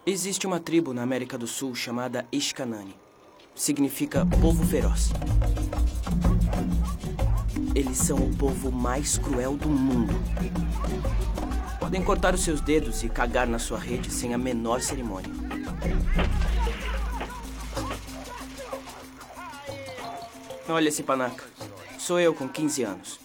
Existe uma tribo na América do Sul chamada Ishkanani. Significa povo feroz. Eles são o povo mais cruel do mundo. Podem cortar os seus dedos e cagar na sua rede sem a menor cerimônia. Olha esse panaca. Sou eu com 15 anos.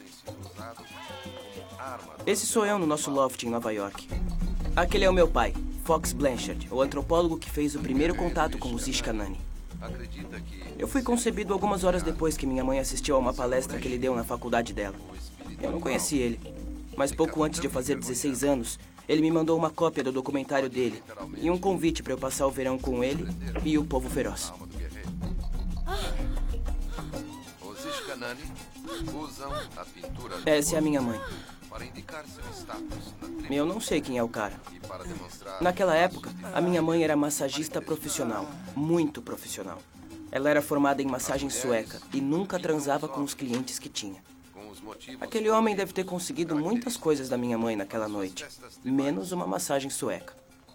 Esse sou eu no nosso loft em Nova York. Aquele é o meu pai, Fox Blanchard, o antropólogo que fez o primeiro contato com os Ishkanani. Eu fui concebido algumas horas depois que minha mãe assistiu a uma palestra que ele deu na faculdade dela. Eu não conheci ele, mas pouco antes de eu fazer 16 anos, ele me mandou uma cópia do documentário dele e um convite para eu passar o verão com ele e o povo feroz. Os Ishkanani usam a pintura. Essa é a minha mãe. Para indicar seu status na tribo. Eu não sei quem é o cara. E para demonstrar. Naquela época, a minha mãe era massagista profissional, muito profissional. Ela era formada em massagem sueca e nunca transava com os clientes que tinha. Com os motivos. Aquele homem deve ter conseguido muitas coisas da minha mãe naquela noite, menos uma massagem sueca.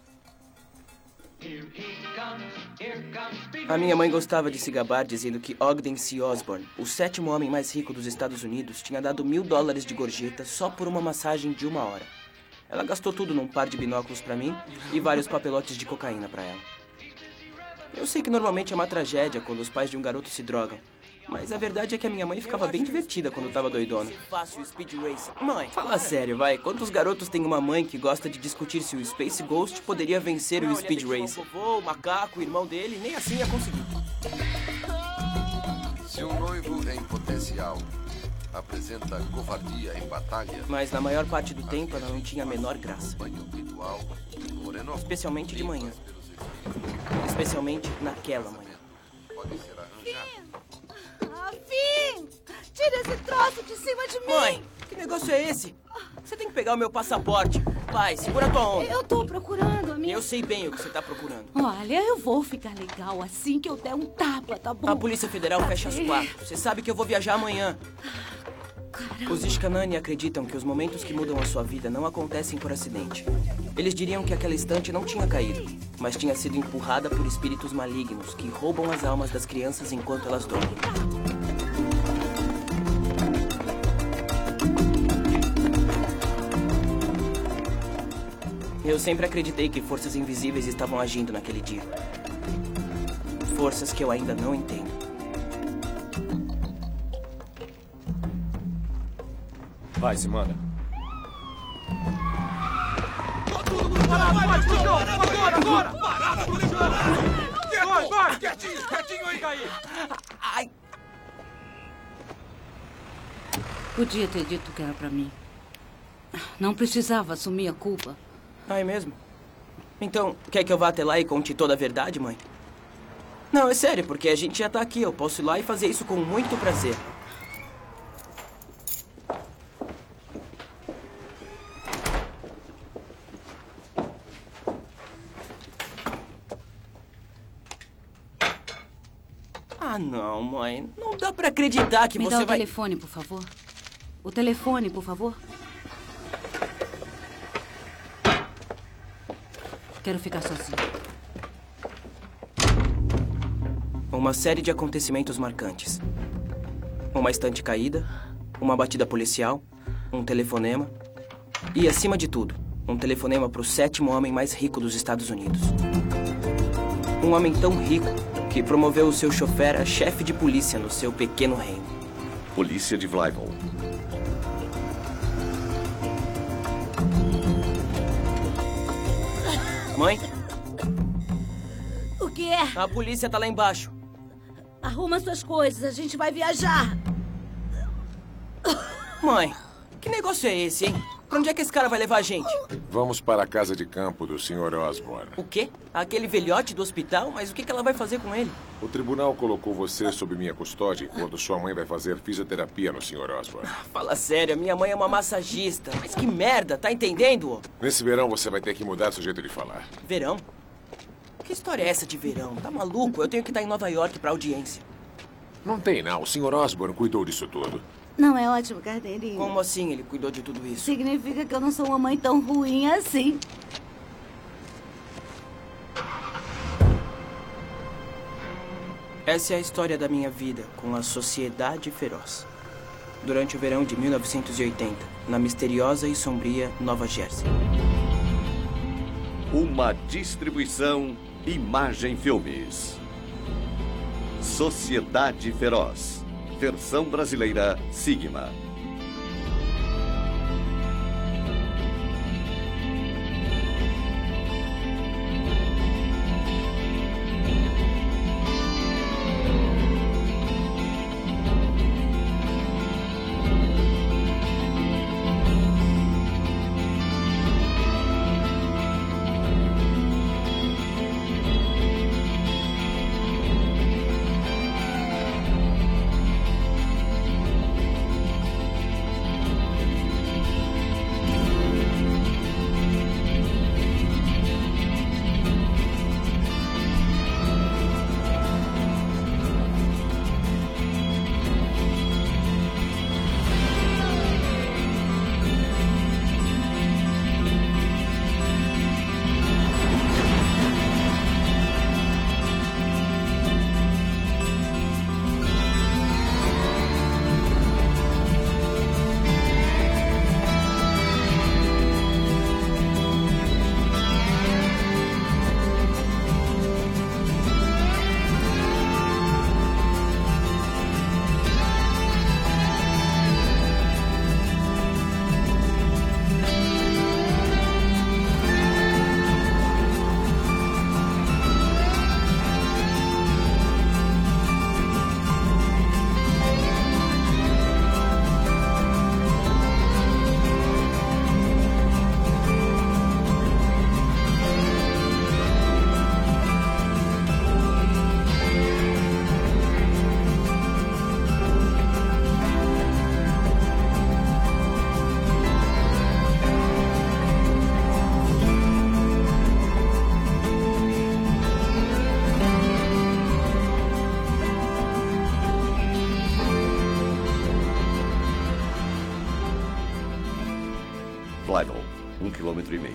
A minha mãe gostava de se gabar dizendo que Ogden C. Osborne, o 7º homem mais rico dos Estados Unidos, tinha dado $1.000 de gorjeta só por uma massagem de 1 hora. Ela gastou tudo num par de binóculos pra mim e vários papelotes de cocaína pra ela. Eu sei que normalmente é uma tragédia quando os pais de um garoto se drogam, mas a verdade é que a minha mãe ficava bem divertida quando tava doidona. Fácil Speed Racer. Mãe, fala sério, vai. Quantos garotos têm uma mãe que gosta de discutir se o Space Ghost poderia vencer o Speed Racer? O macaco, o irmão dele, nem assim ia conseguir. Se um noivo em potencial apresenta covardia em batalha. Mas na maior parte do tempo ela não tinha a menor graça. Banho ritual, Especialmente de manhã. Especialmente naquela manhã. pode ser arranjado. Fim! Tira esse troço de cima de mim! Mãe, que negócio é esse? Você tem que pegar o meu passaporte. Vai, segura tua onda. Eu tô procurando a minha... Eu sei bem o que você tá procurando. Olha, eu vou ficar legal assim que eu der um tapa, tá bom? A Polícia Federal fecha às 4. Você sabe que eu vou viajar amanhã. Caramba. Os Ishkanani acreditam que os momentos que mudam a sua vida não acontecem por acidente. Eles diriam que aquela estante não tinha caído, mas tinha sido empurrada por espíritos malignos que roubam as almas das crianças enquanto elas dormem. Eu sempre acreditei que forças invisíveis estavam agindo naquele dia. Forças que eu ainda não entendo. Vai, se manda. Vai! Quietinho aí, Caí! Ai! Podia ter dito que era pra mim. Não precisava assumir a culpa. Ah, é mesmo? Então, quer que eu vá até lá e conte toda a verdade, mãe? Não, é sério, porque a gente já tá aqui. Eu posso ir lá e fazer isso com muito prazer. Ah, não, mãe. Não dá pra acreditar que Me você dá o vai... telefone, por favor. O telefone, por favor. Quero ficar sozinha. Uma série de acontecimentos marcantes. Uma estante caída, uma batida policial, um telefonema e, acima de tudo, um telefonema para o 7º homem mais rico dos Estados Unidos. Um homem tão rico que promoveu o seu chofer a chefe de polícia no seu pequeno reino. Polícia de Blytheville. Mãe, O que é? a polícia tá lá embaixo. Arruma suas coisas, a gente vai viajar. Mãe, que negócio é esse, hein? Pra onde é que esse cara vai levar a gente? Vamos para a casa de campo do Sr. Osborne. O quê? Aquele velhote do hospital? Mas o que ela vai fazer com ele? O tribunal colocou você sob minha custódia enquanto sua mãe vai fazer fisioterapia no Sr. Osborne. Fala sério, minha mãe é uma massagista. Mas que merda, tá entendendo, ô? Nesse verão você vai ter que mudar seu jeito de falar. Verão? Que história é essa de verão? Tá maluco? Eu tenho que estar em Nova York pra audiência. Não tem, não. O Sr. Osborne cuidou disso tudo. Não é ótimo, carneirinho. Como assim ele cuidou de tudo isso? Significa que eu não sou uma mãe tão ruim assim. Essa é a história da minha vida com a Sociedade Feroz. Durante o verão de 1980, na misteriosa e sombria Nova Jersey. Uma distribuição Imagem Filmes. Sociedade Feroz. Versão brasileira Sigma. Flywell, 1,5 km.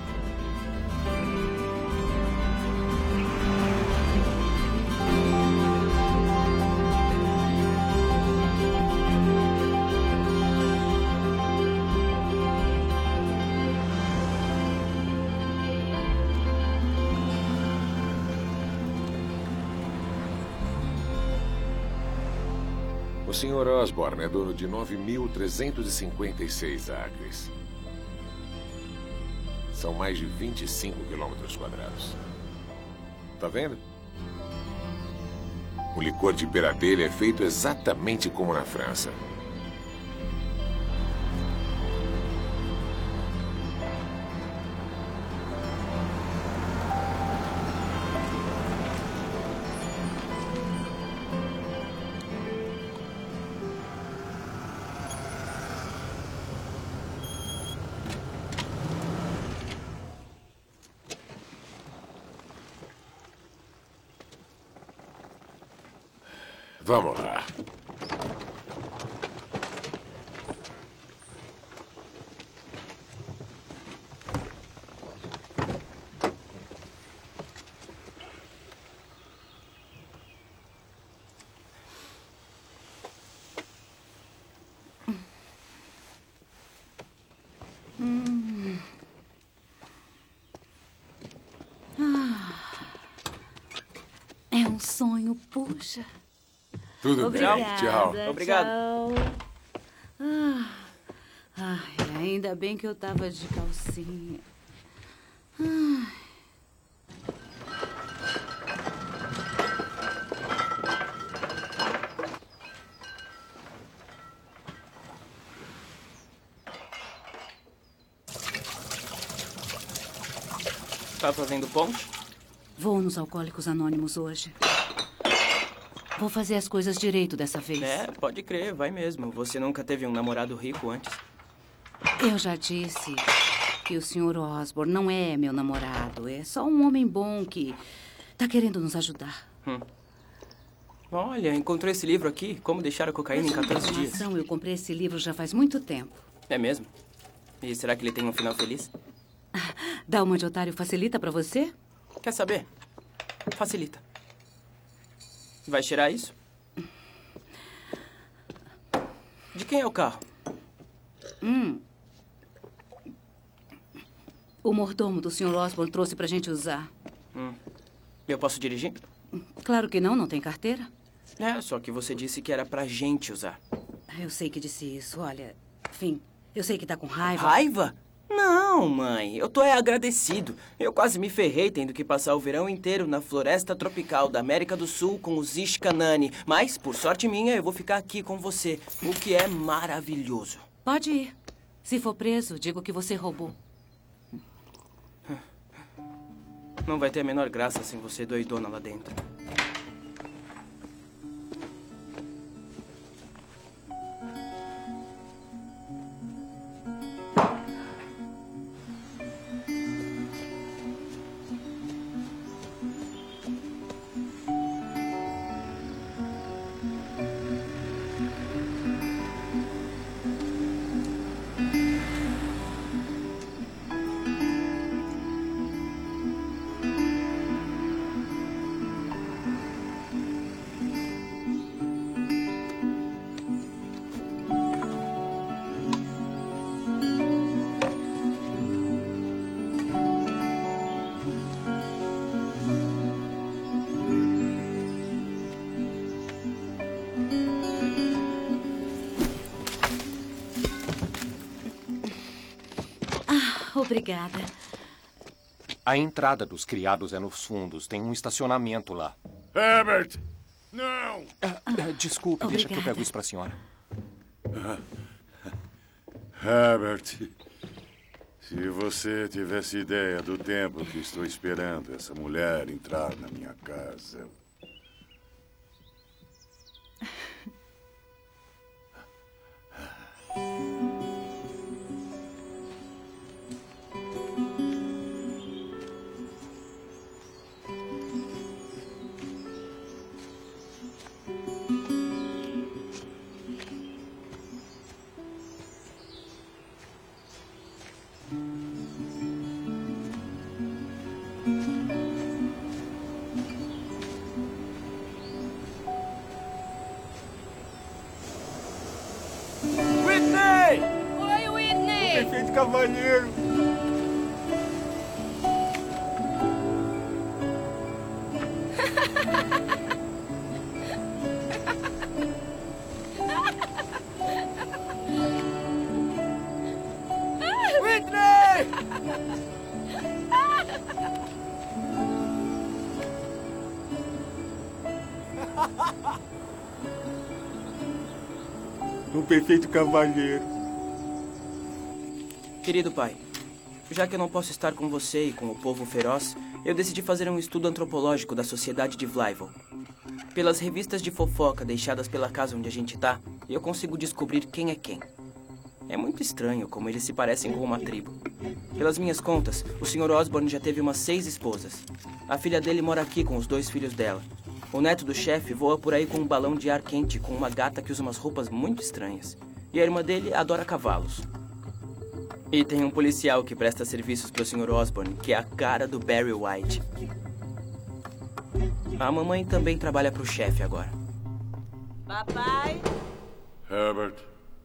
O Sr. Osborn é dono de 9.356 acres. São mais de 25 quilômetros quadrados. Tá vendo? O licor de pera dele é feito exatamente como na França. Vamos lá. É um sonho, puxa. Tudo Obrigada, bem? Tchau. Obrigado. Tchau. Ai, ainda bem que eu tava de calcinha. Ai. Tá fazendo ponte? Vou nos Alcoólicos Anônimos hoje. Vou fazer as coisas direito dessa vez. É, pode crer, vai mesmo. Você nunca teve um namorado rico antes? Eu já disse que o Sr. Osborn não é meu namorado. É só um homem bom que tá querendo nos ajudar. Olha, encontrou esse livro aqui, Como Deixar a Cocaína em 14 Dias. Eu comprei esse livro já faz muito tempo. É mesmo? E será que ele tem um final feliz? Dar uma de otário facilita pra você? Quer saber? Facilita. Vai cheirar isso? De quem é o carro? O mordomo do Sr. Osborn trouxe pra gente usar. Eu posso dirigir? Claro que não, não tem carteira. É, só que você disse que era pra gente usar. Eu sei que disse isso, olha. Enfim, eu sei que tá com raiva. Raiva? Não, mãe. Eu tô agradecido. Eu quase me ferrei tendo que passar o verão inteiro na floresta tropical da América do Sul com os Ishkanani. Mas, por sorte minha, eu vou ficar aqui com você, o que é maravilhoso. Pode ir. Se for preso, digo que você roubou. Não vai ter a menor graça sem você doidona lá dentro. Obrigada. A entrada dos criados é nos fundos. Tem um estacionamento lá. Herbert! Não! Desculpe, deixa que eu pego isso pra senhora. Herbert, se você tivesse ideia do tempo que estou esperando essa mulher entrar na minha casa... Oi, Whitney! Perfeito cavalheiro! Whitney! Um perfeito cavalheiro. Querido pai, já que eu não posso estar com você e com o povo feroz, eu decidi fazer um estudo antropológico da sociedade de Blyville. Pelas revistas de fofoca deixadas pela casa onde a gente tá, eu consigo descobrir quem é quem. É muito estranho como eles se parecem com uma tribo. Pelas minhas contas, o Sr. Osborn já teve umas 6 esposas. A filha dele mora aqui com os 2 filhos dela. O neto do chefe voa por aí com um balão de ar quente com uma gata que usa umas roupas muito estranhas. E a irmã dele adora cavalos. E tem um policial que presta serviços pro Sr. Osborn, que é a cara do Barry White. A mamãe também trabalha pro chefe agora. Papai? Herbert.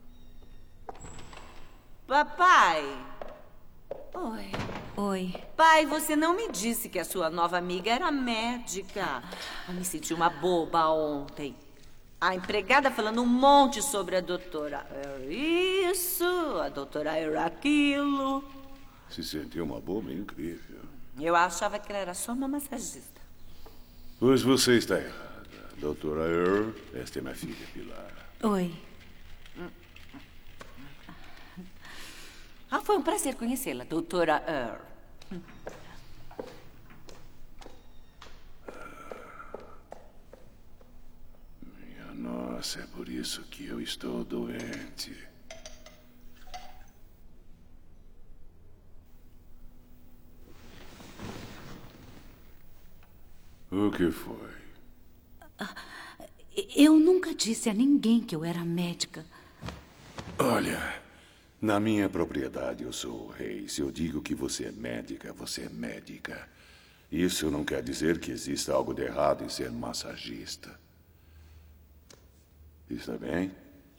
Papai? Oi. Oi. Pai, você não me disse que a sua nova amiga era médica. Eu me senti uma boba ontem. A empregada falando um monte sobre a doutora isso, a doutora aquilo. Se sentiu uma boba incrível. Eu achava que ela era só uma massagista. Pois você está errada. Doutora Earl, esta é minha filha Pilar. Oi. Foi um prazer conhecê-la, doutora Earl. Minha nossa, é por isso que eu estou doente. O que foi? Eu nunca disse a ninguém que eu era médica. Olha, na minha propriedade eu sou o rei. Se eu digo que você é médica, você é médica. Isso não quer dizer que exista algo de errado em ser massagista. Está bem?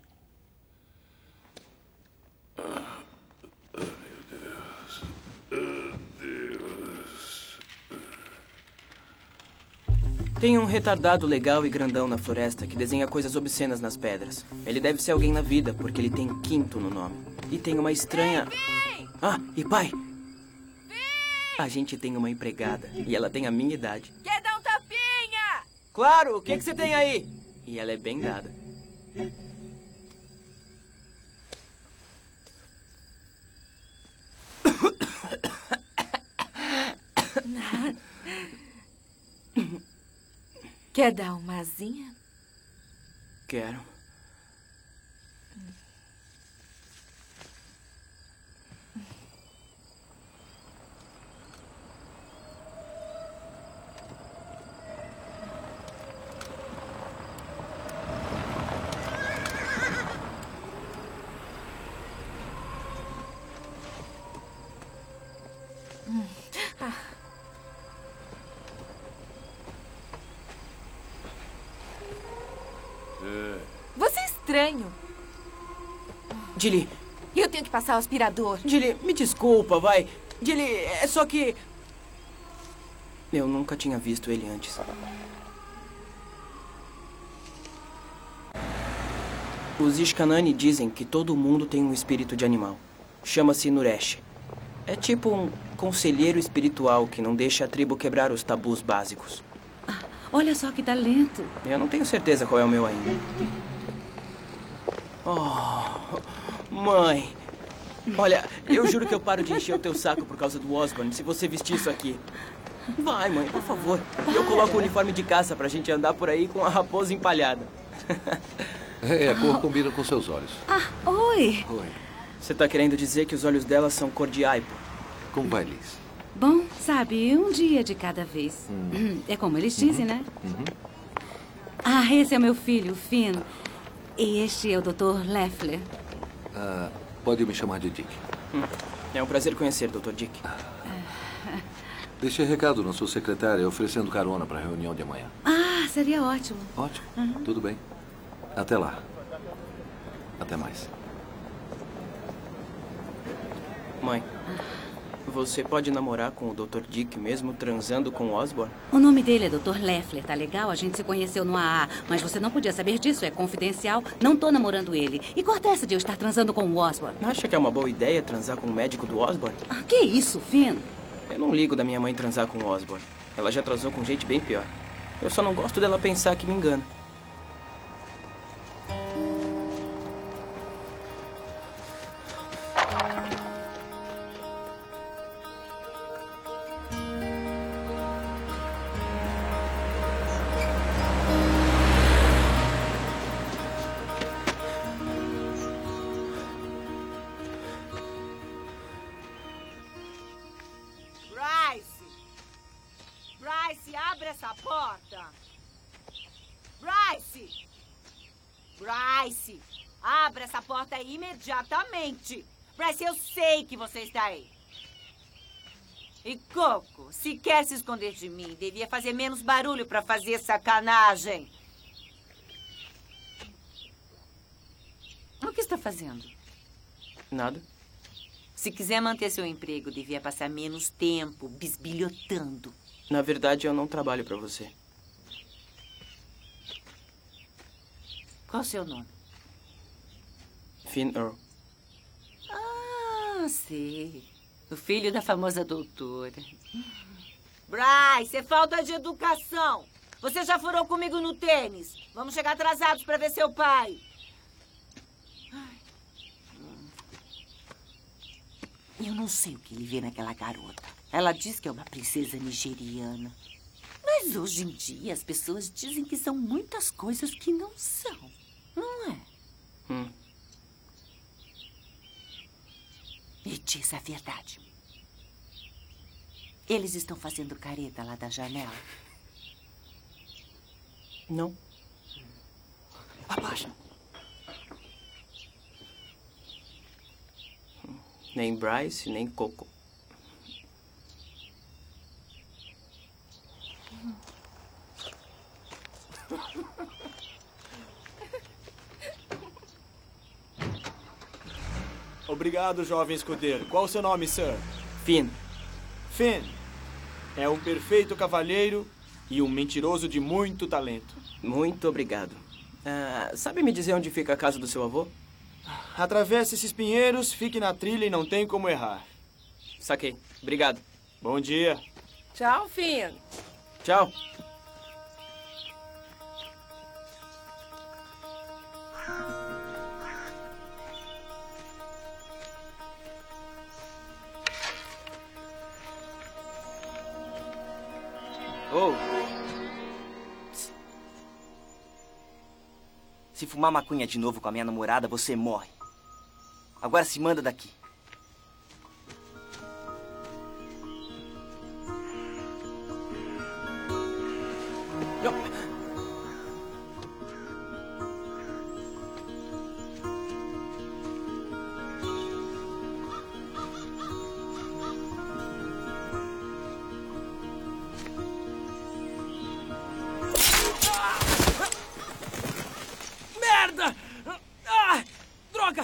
Tem um retardado legal e grandão na floresta que desenha coisas obscenas nas pedras. Ele deve ser alguém na vida, porque ele tem Quinto no nome. E tem uma estranha... Ah, e pai! A gente tem uma empregada e ela tem a minha idade. Quer dar um tapinha? Claro, o que você tem aí? E ela é bem dada. Quer dar uma asinha? Quero. Você é estranho. Dilly, Eu tenho que passar o aspirador. Dilly, me desculpa, vai. Dilly, é só que... Eu nunca tinha visto ele antes. Os Ishkanani dizem que todo mundo tem um espírito de animal. Chama-se Nuresh. É tipo um conselheiro espiritual que não deixa a tribo quebrar os tabus básicos. Olha só que talento. Eu não tenho certeza qual é o meu ainda. Oh, mãe. Olha, eu juro que eu paro de encher o teu saco por causa do Osborn se você vestir isso aqui. Vai, mãe, por favor. Eu coloco o uniforme de caça pra gente andar por aí com a raposa empalhada. A cor combina com seus olhos. Oi. Oi. Você tá querendo dizer que os olhos dela são cor de aipo? Como vai, Liz? Bom, sabe, um dia de cada vez. É como eles dizem, né? Ah, esse é o meu filho, o Finn. E este é o Dr. Leffler. Pode me chamar de Dick. É um prazer conhecer, Dr. Dick. Deixei recado na sua secretária oferecendo carona para a reunião de amanhã. Ah, seria ótimo. Ótimo. Tudo bem. Até lá. Até mais. Mãe, você pode namorar com o Dr. Dick mesmo transando com o Osborn? O nome dele é Dr. Leffler, tá legal? A gente se conheceu no AA, mas você não podia saber disso, é confidencial. Não tô namorando ele. E corta essa de eu estar transando com o Osborn. Acha que é uma boa ideia transar com o médico do Osborn? Ah, que isso, Finn? Eu não ligo da minha mãe transar com o Osborn. Ela já transou com gente bem pior. Eu só não gosto dela pensar que me engana. Bryce, abre essa porta. Bryce! Bryce, abra essa porta imediatamente. Bryce, eu sei que você está aí. E Coco, se quer se esconder de mim, devia fazer menos barulho para fazer sacanagem. O que está fazendo? Nada. Se quiser manter seu emprego, devia passar menos tempo bisbilhotando. Na verdade, eu não trabalho para você. Qual o seu nome? Finn Earl. Ah, sei. O filho da famosa doutora. Bryce, é falta de educação. Você já furou comigo no tênis. Vamos chegar atrasados para ver seu pai. Eu não sei o que ele vê naquela garota. Ela diz que é uma princesa nigeriana. Mas hoje em dia as pessoas dizem que são muitas coisas que não são. Não é? Me diz a verdade. Eles estão fazendo careta lá da janela? Não. Abaixa. Nem Bryce, nem Coco. Obrigado, jovem escudeiro. Qual o seu nome, Sir? Finn. Finn. É um perfeito cavalheiro e um mentiroso de muito talento. Muito obrigado. Sabe me dizer onde fica a casa do seu avô? Atravesse esses pinheiros, fique na trilha e não tem como errar. Saquei. Obrigado. Bom dia. Tchau, Finn. Tchau. Oh. Se fumar maconha de novo com a minha namorada, você morre. Agora se manda daqui. Merda! Droga!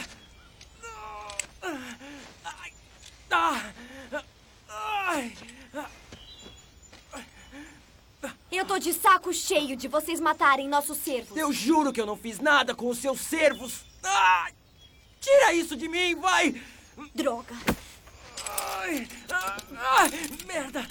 Eu tô de saco cheio de vocês matarem nossos servos. Eu juro que eu não fiz nada com os seus servos. Tira isso de mim, vai! Droga. Merda!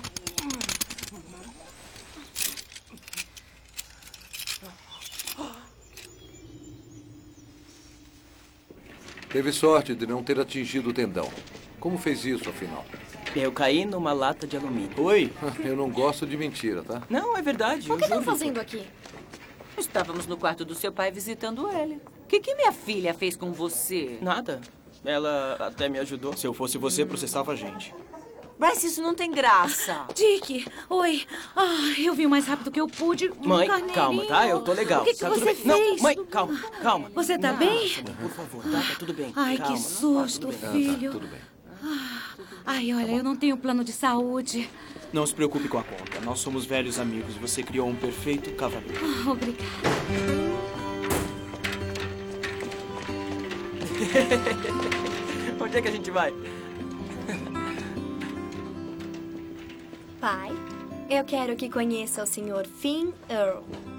Teve sorte de não ter atingido o tendão. Como fez isso, afinal? Eu caí numa lata de alumínio. Oi? Eu não gosto de mentira, tá? Não, é verdade. O que estão fazendo aqui? Estávamos no quarto do seu pai visitando ele. O que minha filha fez com você? Nada. Ela até me ajudou. Se eu fosse você, processava a gente. Bryce, isso não tem graça. Dick, oi. Eu vim o mais rápido que eu pude. Mãe, calma, tá? Eu tô legal. O que tá você tudo bem. fez? Não, mãe, calma, calma. Você tá bem? Por favor, tá tudo bem. Ai, calma. que susto, tudo bem. filho. Tudo bem. Ai, olha, eu não tenho plano de saúde. Não se preocupe com a conta. Nós somos velhos amigos. Você criou um perfeito cavaleiro. Obrigada. Onde é que a gente vai? Pai, eu quero que conheça o Sr. Finn Earl.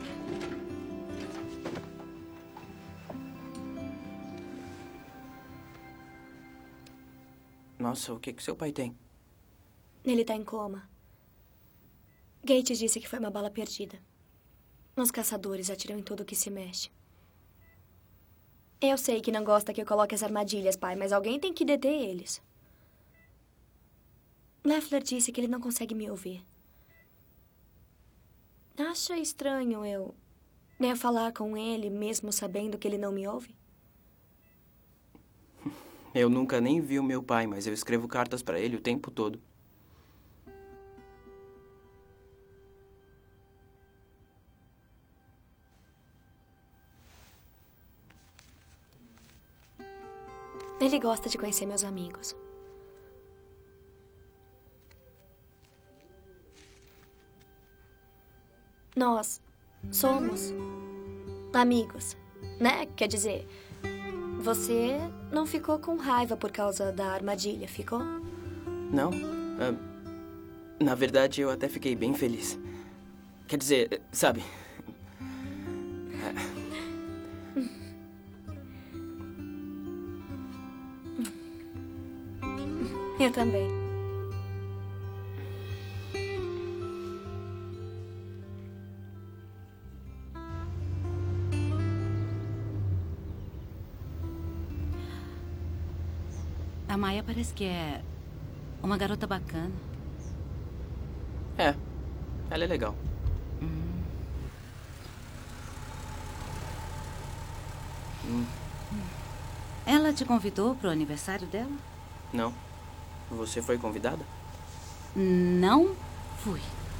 Nossa, o que seu pai tem? Ele tá em coma. Gates disse que foi uma bala perdida. Os caçadores atiram em tudo que se mexe. Eu sei que não gosta que eu coloque as armadilhas, pai, mas alguém tem que deter eles. Leffler disse que ele não consegue me ouvir. Acha estranho eu falar com ele mesmo sabendo que ele não me ouve? Eu nunca nem vi o meu pai, mas eu escrevo cartas pra ele o tempo todo. Ele gosta de conhecer meus amigos. Nós somos amigos, né? Quer dizer, você não ficou com raiva por causa da armadilha, ficou? Não. Na verdade, eu até fiquei bem feliz. Quer dizer, sabe... Eu também. A Maia parece que é uma garota bacana. É, ela é legal. Ela te convidou para o aniversário dela? Não. Você foi convidada? Não fui.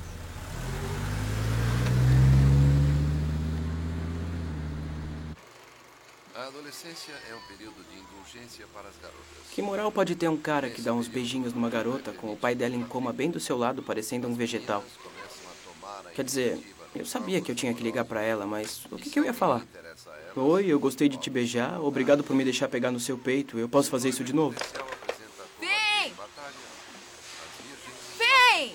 A adolescência é um período de indulgência para as garotas. Que moral pode ter um cara que dá uns beijinhos numa garota com o pai dela em coma bem do seu lado, parecendo um vegetal? Quer dizer, eu sabia que eu tinha que ligar pra ela, mas o que eu ia falar? Oi, eu gostei de te beijar. Obrigado por me deixar pegar no seu peito. Eu posso fazer isso de novo? Finn! Finn!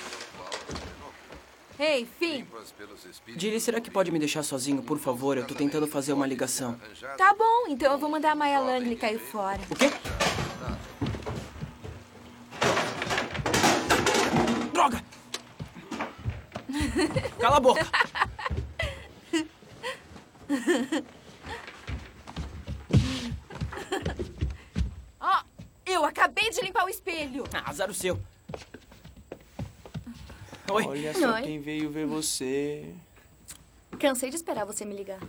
Ei, Finn! Dilly, será que pode me deixar sozinho, por favor? Eu tô tentando fazer uma ligação. Tá bom, então eu vou mandar a Maya Langley cair fora. O quê? Droga! Cala a boca! Ó, eu acabei de limpar o espelho. Ah, azar o seu. Oi. Olha só Oi. quem veio ver você. Cansei de esperar você me ligar.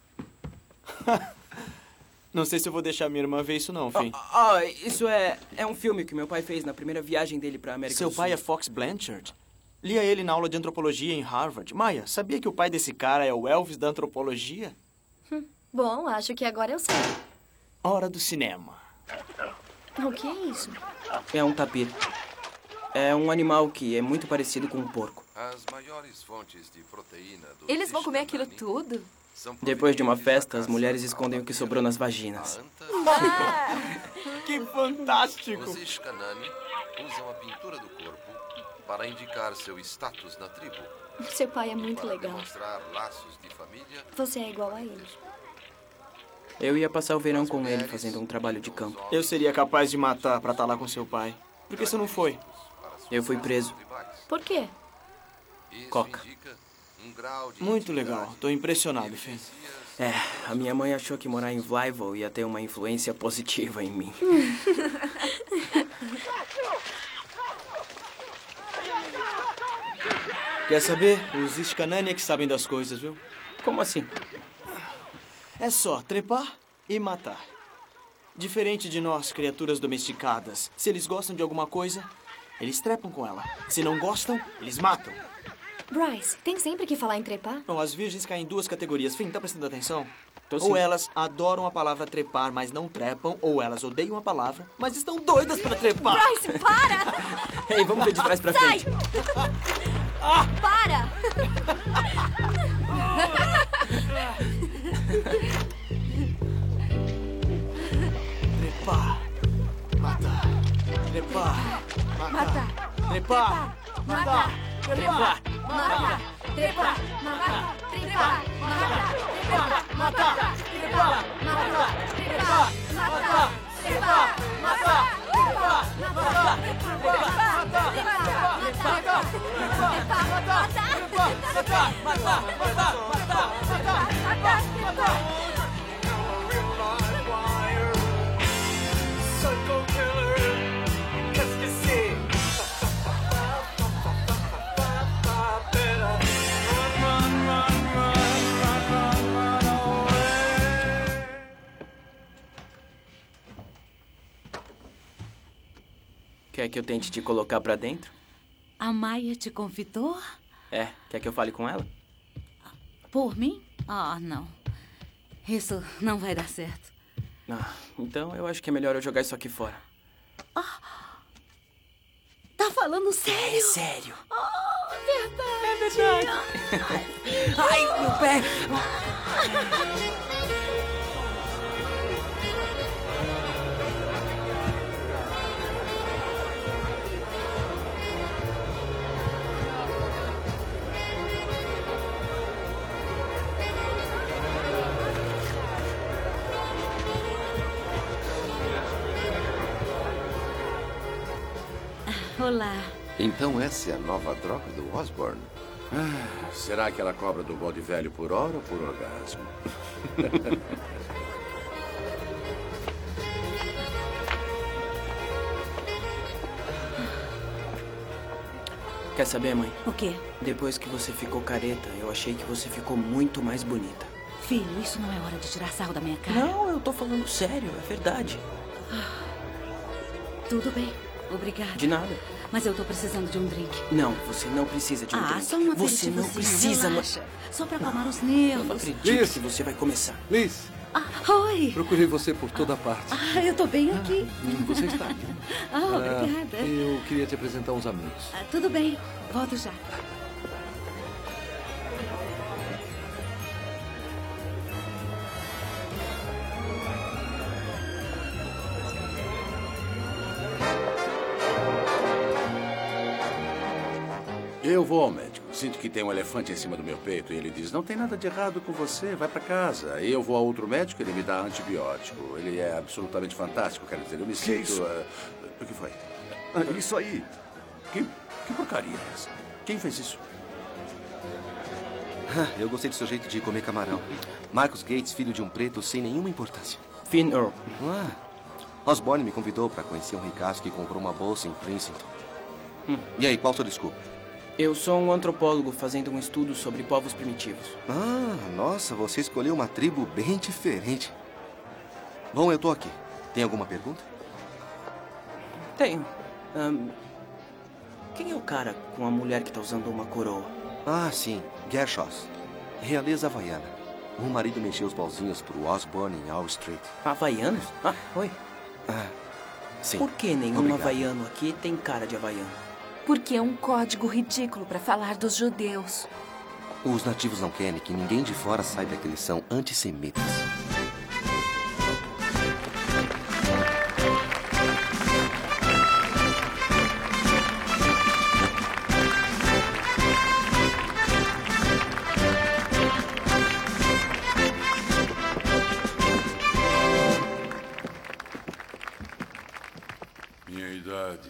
Não sei se eu vou deixar minha irmã ver isso não, Finn. Isso é um filme que meu pai fez na primeira viagem dele pra América Seu do pai Sul. é Fox Blanchard? Lia ele na aula de antropologia em Harvard. Maia, sabia que o pai desse cara é o Elvis da antropologia? Bom, acho que agora eu sei. Hora do cinema. O que é isso? É um tapir. É um animal que é muito parecido com um porco. As maiores fontes de proteína do Eles vão comer aquilo tudo? Depois de uma festa, as mulheres escondem o que sobrou nas vaginas. Que fantástico! Os Ishkanani usam a pintura do corpo para indicar seu status na tribo. Seu pai é muito Para legal. demonstrar laços de família. Você é igual a ele. Eu ia passar o verão com ele fazendo um trabalho de campo. Eu seria capaz de matar pra estar lá com seu pai. Por que você não foi? Eu fui preso. Por quê? Coca. Muito legal. Tô impressionado, Finn. É, a minha mãe achou que morar em Blytheville ia ter uma influência positiva em mim. Quer saber? Os Ishkanani é que sabem das coisas, viu? Como assim? É só trepar e matar. Diferente de nós, criaturas domesticadas. Se eles gostam de alguma coisa, eles trepam com ela. Se não gostam, eles matam. Bryce, tem sempre que falar em trepar? Bom, as virgens caem em duas categorias. Fim, tá prestando atenção? Tô Ou sim. elas adoram a palavra trepar, mas não trepam, ou elas odeiam a palavra, mas estão doidas pra trepar. Bryce, para! Ei, vamos ver de trás pra Sai! frente. Para! Trepar, matar, trepar, matar, trepar, matar, trepar, Matar! Trepar! Matar! Trepar! Matar! Trepar! Matar! Trepar! Matar! Trepar! Matar! Trepar! Matar! Trepar! Matar! Quer que eu tente te colocar pra dentro? A Maia te convidou? É, quer que eu fale com ela? Por mim? Ah, não. Isso não vai dar certo. Ah, então eu acho que é melhor eu jogar isso aqui fora. Tá falando sério? É sério. Verdade. É verdade. Ai, meu pé! Olá. Então essa é a nova droga do Osborn? Será que ela cobra do bode velho por hora ou por orgasmo? Quer saber, mãe? O quê? Depois que você ficou careta, eu achei que você ficou muito mais bonita. Filho, isso não é hora de tirar sarro da minha cara. Não, eu tô falando sério, é verdade. Tudo bem. Obrigada. De nada. Mas eu tô precisando de um drink. Não, você não precisa de um drink. Só um Você não precisa, relaxa. Só pra acalmar os Eu nervos. não acredito que você vai começar. Liz, Oi. procurei você por toda parte. Eu tô bem aqui. Você está aqui. Obrigada. Eu queria te apresentar uns amigos. Tudo bem. Volto já. Eu vou ao médico. Sinto que tem um elefante em cima do meu peito e ele diz, não tem nada de errado com você, vai pra casa. Aí eu vou a outro médico e ele me dá antibiótico. Ele é absolutamente fantástico, quero dizer, eu me sinto... isso? O que foi? Isso aí. Que porcaria é essa? Quem fez isso? Eu gostei do seu jeito de comer camarão. Marcus Gates, filho de um preto sem nenhuma importância. Finn Earl. Osborne me convidou para conhecer um ricaço que comprou uma bolsa em Princeton. E aí, qual a sua desculpa? Eu sou um antropólogo fazendo um estudo sobre povos primitivos. Nossa, você escolheu uma tribo bem diferente. Bom, eu tô aqui. Tem alguma pergunta? Tenho. Quem é o cara com a mulher que tá usando uma coroa? Sim. Gershos. Realeza havaiana. O marido mexeu os pauzinhos pro Osborne em Wall Street. Havaianos? Oi. Sim. Por que nenhum Obrigado. havaiano aqui tem cara de havaiano? Porque é um código ridículo para falar dos judeus. Os nativos não querem que ninguém de fora saiba que eles são antissemitas. Minha idade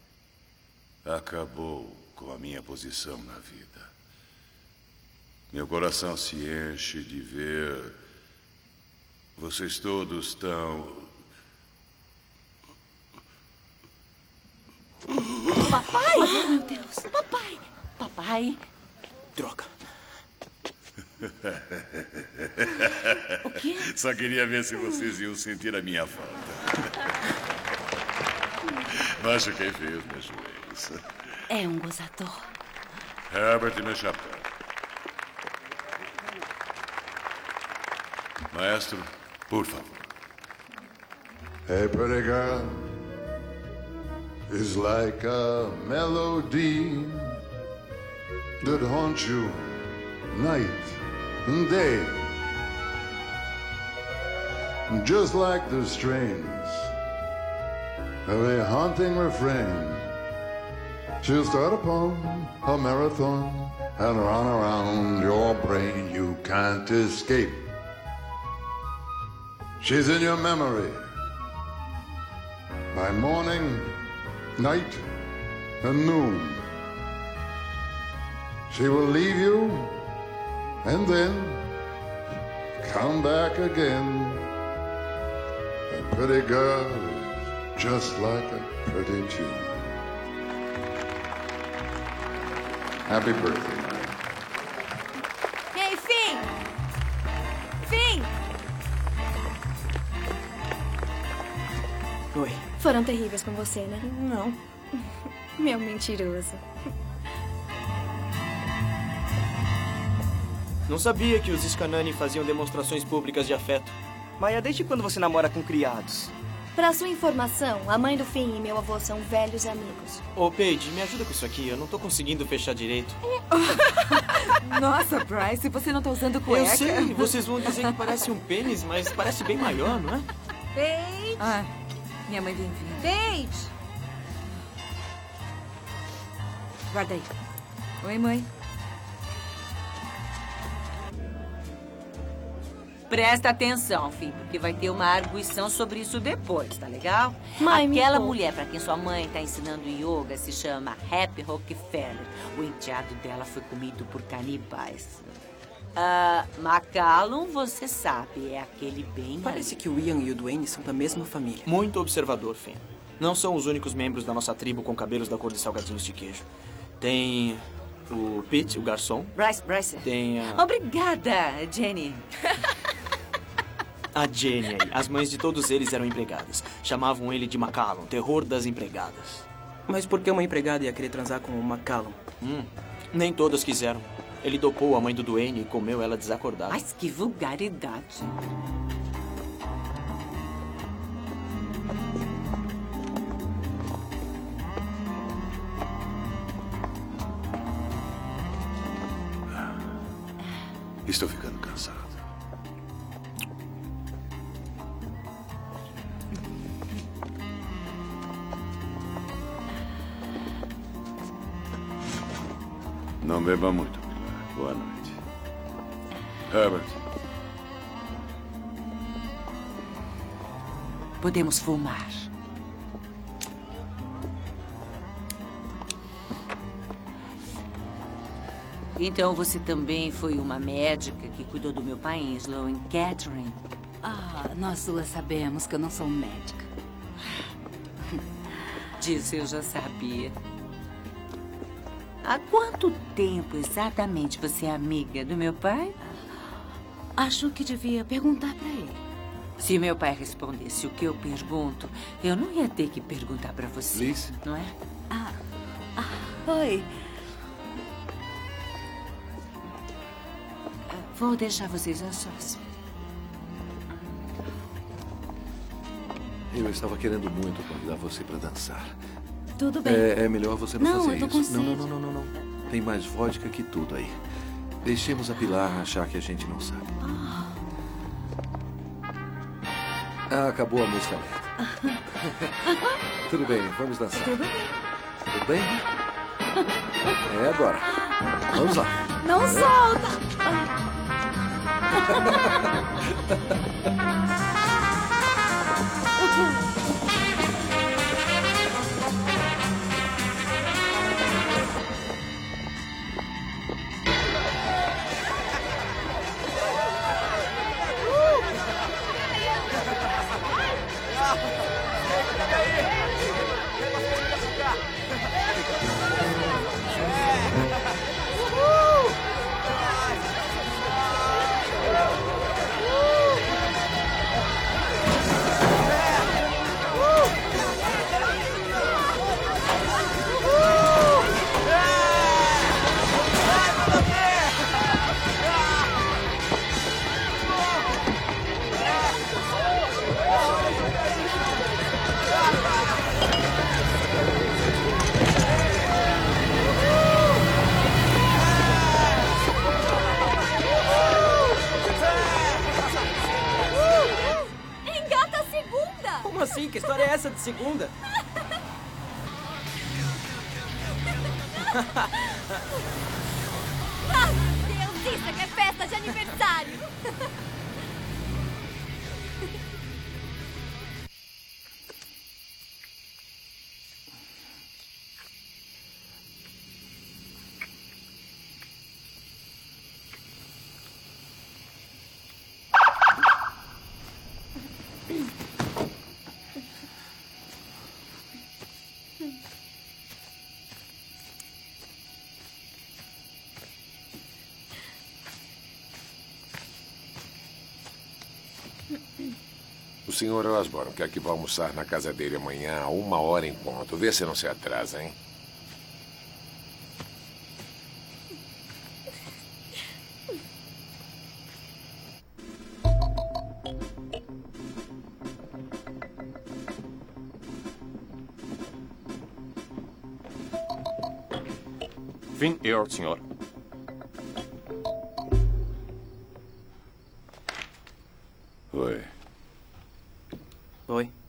acabou com a minha posição na vida. Meu coração se enche de ver vocês todos tão... Papai! Oh, meu Deus! Papai! Papai! Droga. O quê? Só queria ver se vocês iam sentir a minha falta. Machuquei feio os meus joelhos. É um gozador. Herbert e meu chapéu. Maestro, por favor. Hey, pretty girl, is like a melody that haunts you night and day. Just like the strains of a haunting refrain, she'll start upon a marathon and run around your brain. You can't escape. She's in your memory by morning, night, and noon. She will leave you and then come back again. A pretty girl is just like a pretty tune. Happy birthday, Mary. Ei, Finn! Finn! Oi. Foram terríveis com você, né? Não. Meu mentiroso. Não sabia que os Scanani faziam demonstrações públicas de afeto. Maia, desde quando você namora com criados? Pra sua informação, a mãe do Finn e meu avô são velhos amigos. Ô, Paige, me ajuda com isso aqui. Eu não tô conseguindo fechar direito. Nossa, Bryce, você não tá usando cueca? Eu sei, vocês vão dizer que parece um pênis, mas parece bem maior, não é? Paige! Minha mãe bem-vinda. Paige! Guarda aí. Oi, mãe. Presta atenção, filho, porque vai ter uma arguição sobre isso depois, tá legal? Mãe, me Aquela conta. mulher pra quem sua mãe tá ensinando yoga se chama Happy Rockefeller. O enteado dela foi comido por canibais. McCallum, você sabe, é aquele bem... Parece que o Ian e o Dwayne são da mesma família. Muito observador, Finn. Não são os únicos membros da nossa tribo com cabelos da cor de salgadinhos de queijo. Tem o Pete, o garçom. Bryce. Tem a... Obrigada, Jenny. A Jenny aí. As mães de todos eles eram empregadas. Chamavam ele de McCallum, terror das empregadas. Mas por que uma empregada ia querer transar com o McCallum? Nem todas quiseram. Ele dopou a mãe do Dwayne e comeu ela desacordada. Mas que vulgaridade. Estou ficando cansado. Não beba muito, Pilar. Boa noite. Herbert. Podemos fumar. Então você também foi uma médica que cuidou do meu pai em Sloan, Catherine? Ah, nós duas sabemos que eu não sou médica. Disso eu já sabia. Há quanto tempo exatamente você é amiga do meu pai? Acho que devia perguntar para ele. Se meu pai respondesse o que eu pergunto, eu não ia ter que perguntar para você, Liz? não é? Oi. Vou deixar vocês a sós. Eu estava querendo muito convidar você para dançar. Tudo bem. É melhor você não fazer eu tô isso. com sede. Não. Tem mais vodka que tudo aí. Deixemos a Pilar achar que a gente não sabe. Acabou a música lenta. Tudo bem, vamos dançar. Tudo bem. Tudo bem? É agora. Vamos lá. Não solta! Engata a segunda! Como assim? Que história é essa de segunda? Ah, Deus, isso aqui é festa de aniversário! O Sr. Osborne quer que vá almoçar na casa dele amanhã a 1h em ponto. Vê se não se atrasa, hein? Finn e o senhor. Oi. Oi.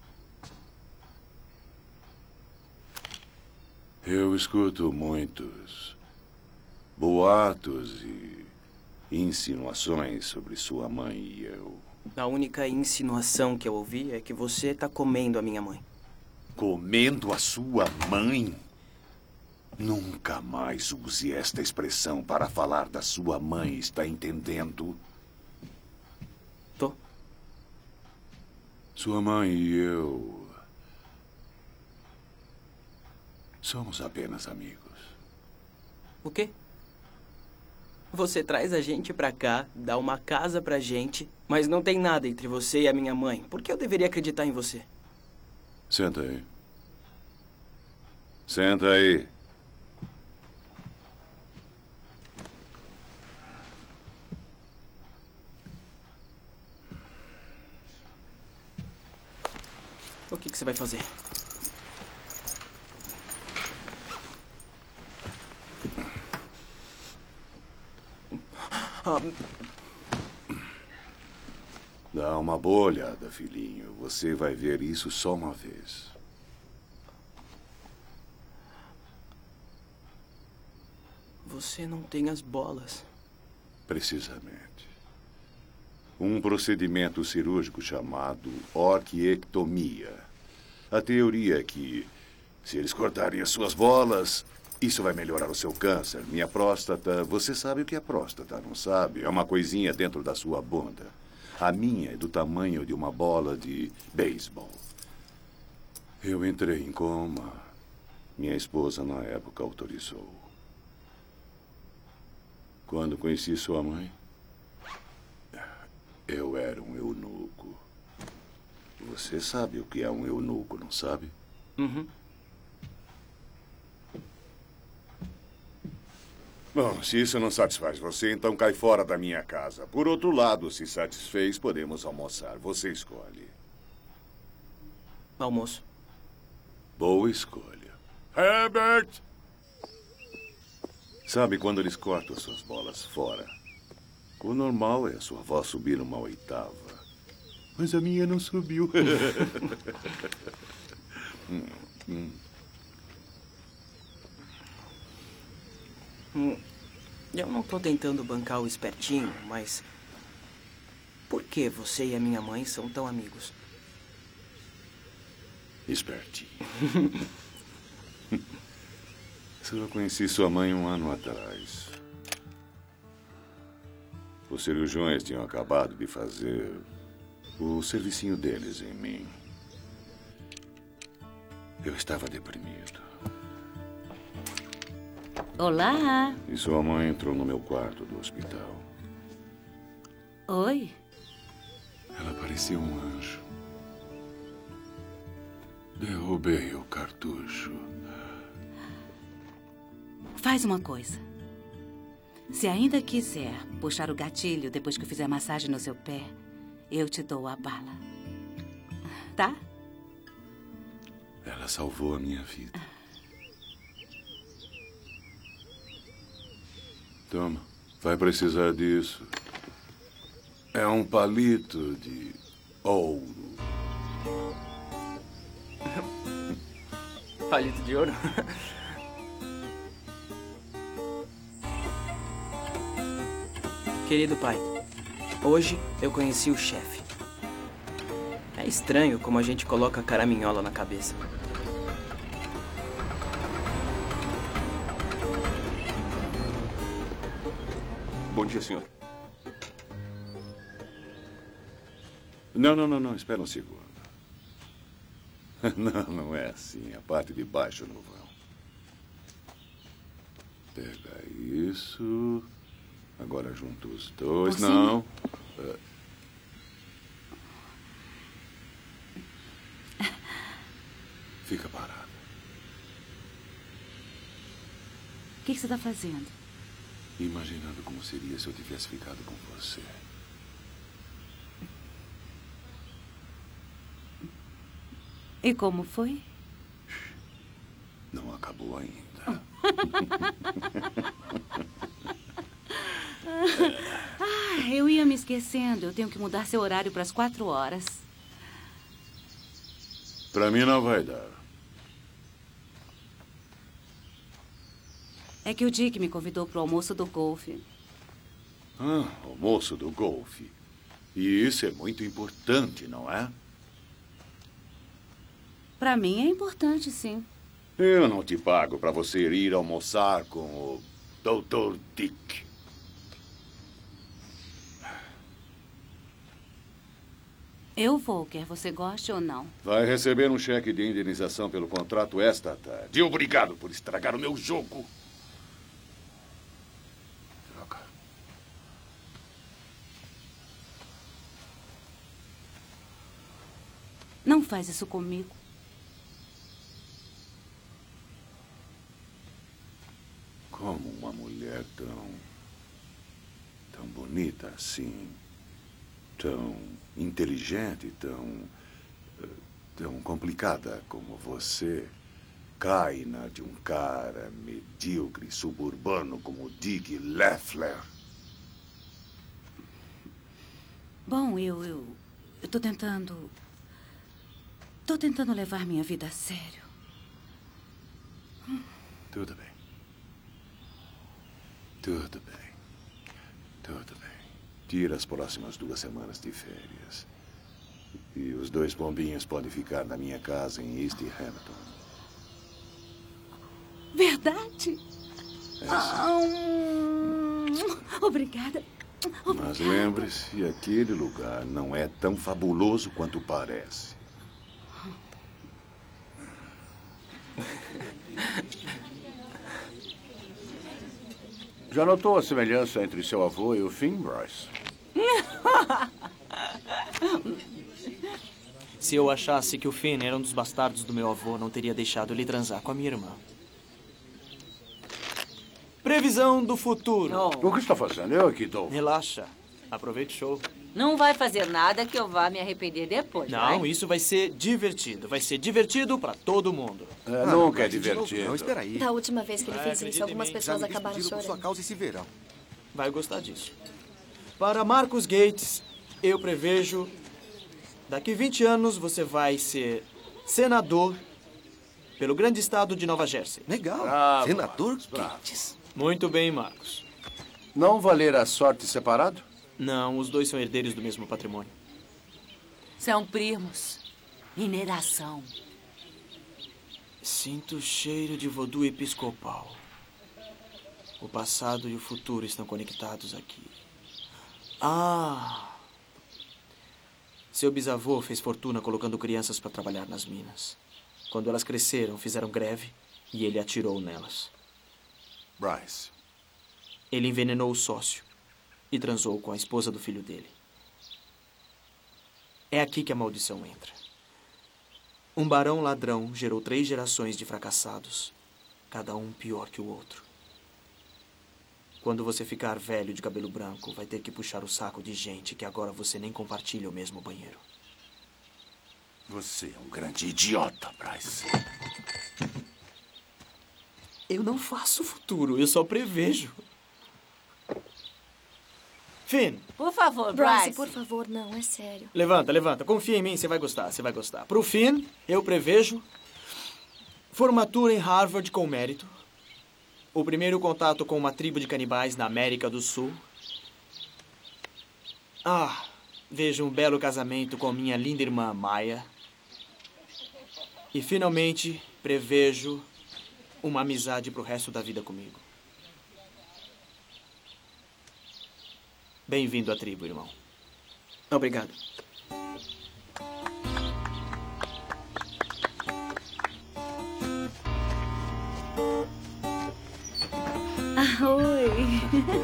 Eu escuto muitos boatos e insinuações sobre sua mãe e eu. A única insinuação que eu ouvi é que você tá comendo a minha mãe. Comendo a sua mãe? Nunca mais use esta expressão para falar da sua mãe, está entendendo? Tô. Sua mãe e eu somos apenas amigos. O quê? Você traz a gente pra cá, dá uma casa pra gente, mas não tem nada entre você e a minha mãe. Por que eu deveria acreditar em você? Senta aí. Senta aí. O que você vai fazer? Dá uma boa olhada, filhinho. Você vai ver isso só uma vez. você não tem as bolas. Precisamente. Um procedimento cirúrgico chamado orquiectomia. A teoria é que, se eles cortarem as suas bolas, isso vai melhorar o seu câncer. Minha próstata, você sabe o que é próstata, não sabe? É uma coisinha dentro da sua bunda. A minha é do tamanho de uma bola de beisebol. Eu entrei em coma. Minha esposa, na época, autorizou. Quando conheci sua mãe, eu era um eunuco. Você sabe o que é um eunuco, não sabe? Uhum. Bom, se isso não satisfaz você, então cai fora da minha casa. Por outro lado, se satisfez, podemos almoçar. Você escolhe. Almoço. Boa escolha. Herbert! Sabe quando eles cortam suas bolas fora? O normal é a sua voz subir uma oitava. Mas a minha não subiu. Eu não tô tentando bancar o espertinho, mas... por que você e a minha mãe são tão amigos? Espertinho. Só conheci sua mãe 1 ano atrás. Os cirurgiões tinham acabado de fazer o servicinho deles em mim. Eu estava deprimido. Olá. E sua mãe entrou no meu quarto do hospital. Oi. Ela parecia um anjo. Derrubei o cartucho. Faz uma coisa. Se ainda quiser puxar o gatilho depois que eu fizer a massagem no seu pé, eu te dou a bala. Tá? Ela salvou a minha vida. Toma, vai precisar disso. É um palito de ouro. Palito de ouro? Querido pai, hoje eu conheci o chefe. É estranho como a gente coloca caraminhola na cabeça. Bom dia, senhor. Não, espera um segundo. Não é assim. A parte de baixo no vão. Pega isso. Agora junta os dois. Por Não. Fica parado. O que você está fazendo? Imaginando como seria se eu tivesse ficado com você. E como foi? Não acabou ainda. Eu ia me esquecendo. Eu tenho que mudar seu horário para as 4 horas. Pra mim não vai dar. É que o Dick me convidou para o almoço do golfe. Almoço do golfe. E isso é muito importante, não é? Para mim é importante, sim. Eu não te pago para você ir almoçar com o Dr. Dick. Eu vou, quer você goste ou não. Vai receber um cheque de indenização pelo contrato esta tarde. Obrigado por estragar o meu jogo. Droga. Não faz isso comigo. Como uma mulher tão bonita assim, tão inteligente, tão complicada como você, cai na de um cara medíocre, suburbano como Dick Leffler. Bom, eu tô tentando... Tô tentando levar minha vida a sério. Tudo bem. Tudo bem. Tudo bem. Tira as próximas 2 semanas de férias. E os 2 pombinhos podem ficar na minha casa em East Hampton. Verdade? Obrigada. Mas lembre-se, aquele lugar não é tão fabuloso quanto parece. Já notou a semelhança entre seu avô e o Finn, Bryce? Se eu achasse que o Finn era um dos bastardos do meu avô, não teria deixado ele transar com a minha irmã. Previsão do futuro. O que está fazendo? Eu aqui dou. Relaxa. Aproveite o show. Não vai fazer nada que eu vá me arrepender depois, Não, vai? isso vai ser divertido. Vai ser divertido pra todo mundo. Nunca é divertido. Não, espera aí. Da última vez que ele fez acredita isso, algumas em mim. pessoas Já me acabaram despediram por chorando. sua causa esse verão. Vai gostar disso. Para Marcus Gates, eu prevejo... Daqui 20 anos você vai ser senador pelo grande estado de Nova Jersey. Legal. Senador Gates. Muito bem, Marcos. Não valer a sorte separado? Não, os 2 são herdeiros do mesmo patrimônio. São primos. Mineração. Sinto o cheiro de voodoo episcopal. O passado e o futuro estão conectados aqui. Ah! Seu bisavô fez fortuna colocando crianças para trabalhar nas minas. Quando elas cresceram, fizeram greve e ele atirou nelas. Bryce. Ele envenenou o sócio e transou com a esposa do filho dele. É aqui que a maldição entra. Um barão ladrão gerou 3 gerações de fracassados, cada um pior que o outro. Quando você ficar velho de cabelo branco, vai ter que puxar o saco de gente que agora você nem compartilha o mesmo banheiro. Você é um grande idiota, Bryce. Eu não faço futuro, eu só prevejo. Finn. Por favor, Bryce, Bryce. por favor, não, é sério. Levanta, levanta. Confia em mim, você vai gostar, você vai gostar. Pro Finn, eu prevejo formatura em Harvard com mérito. O primeiro contato com uma tribo de canibais na América do Sul. Vejo um belo casamento com minha linda irmã Maya. E, finalmente, prevejo uma amizade pro resto da vida comigo. Bem-vindo à tribo, irmão. Obrigado. Oi.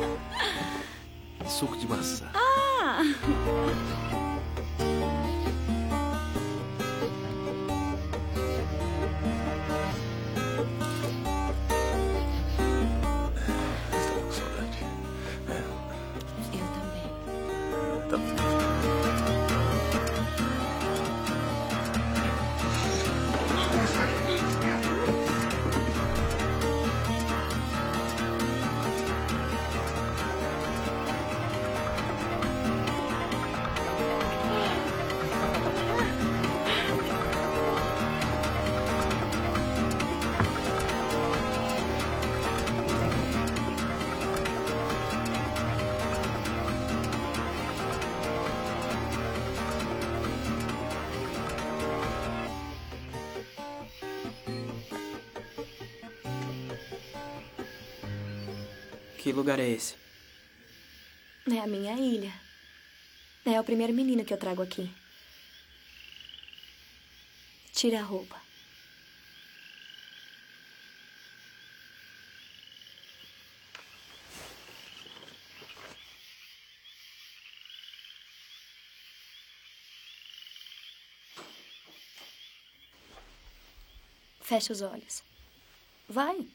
Suco de maçã. Que lugar é esse? É a minha ilha. É o primeiro menino que eu trago aqui. Tira a roupa. Fecha os olhos. Vai.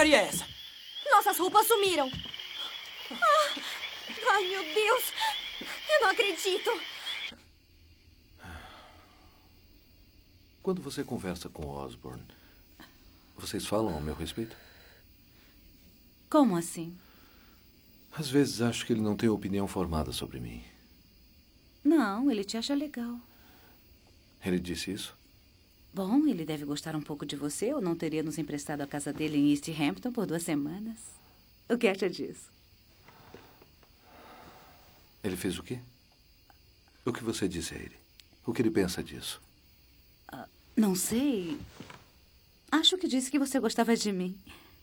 porcaria é essa? Nossas roupas sumiram. Ai, meu Deus. Eu não acredito. Quando você conversa com Osborn, vocês falam ao meu respeito? Como assim? Às vezes acho que ele não tem opinião formada sobre mim. Não, ele te acha legal. Ele disse isso? Bom, ele deve gostar um pouco de você ou não teria nos emprestado a casa dele em East Hampton por 2 semanas. O que acha disso? Ele fez o quê? O que você disse a ele? O que ele pensa disso? Não sei. Acho que disse que você gostava de mim.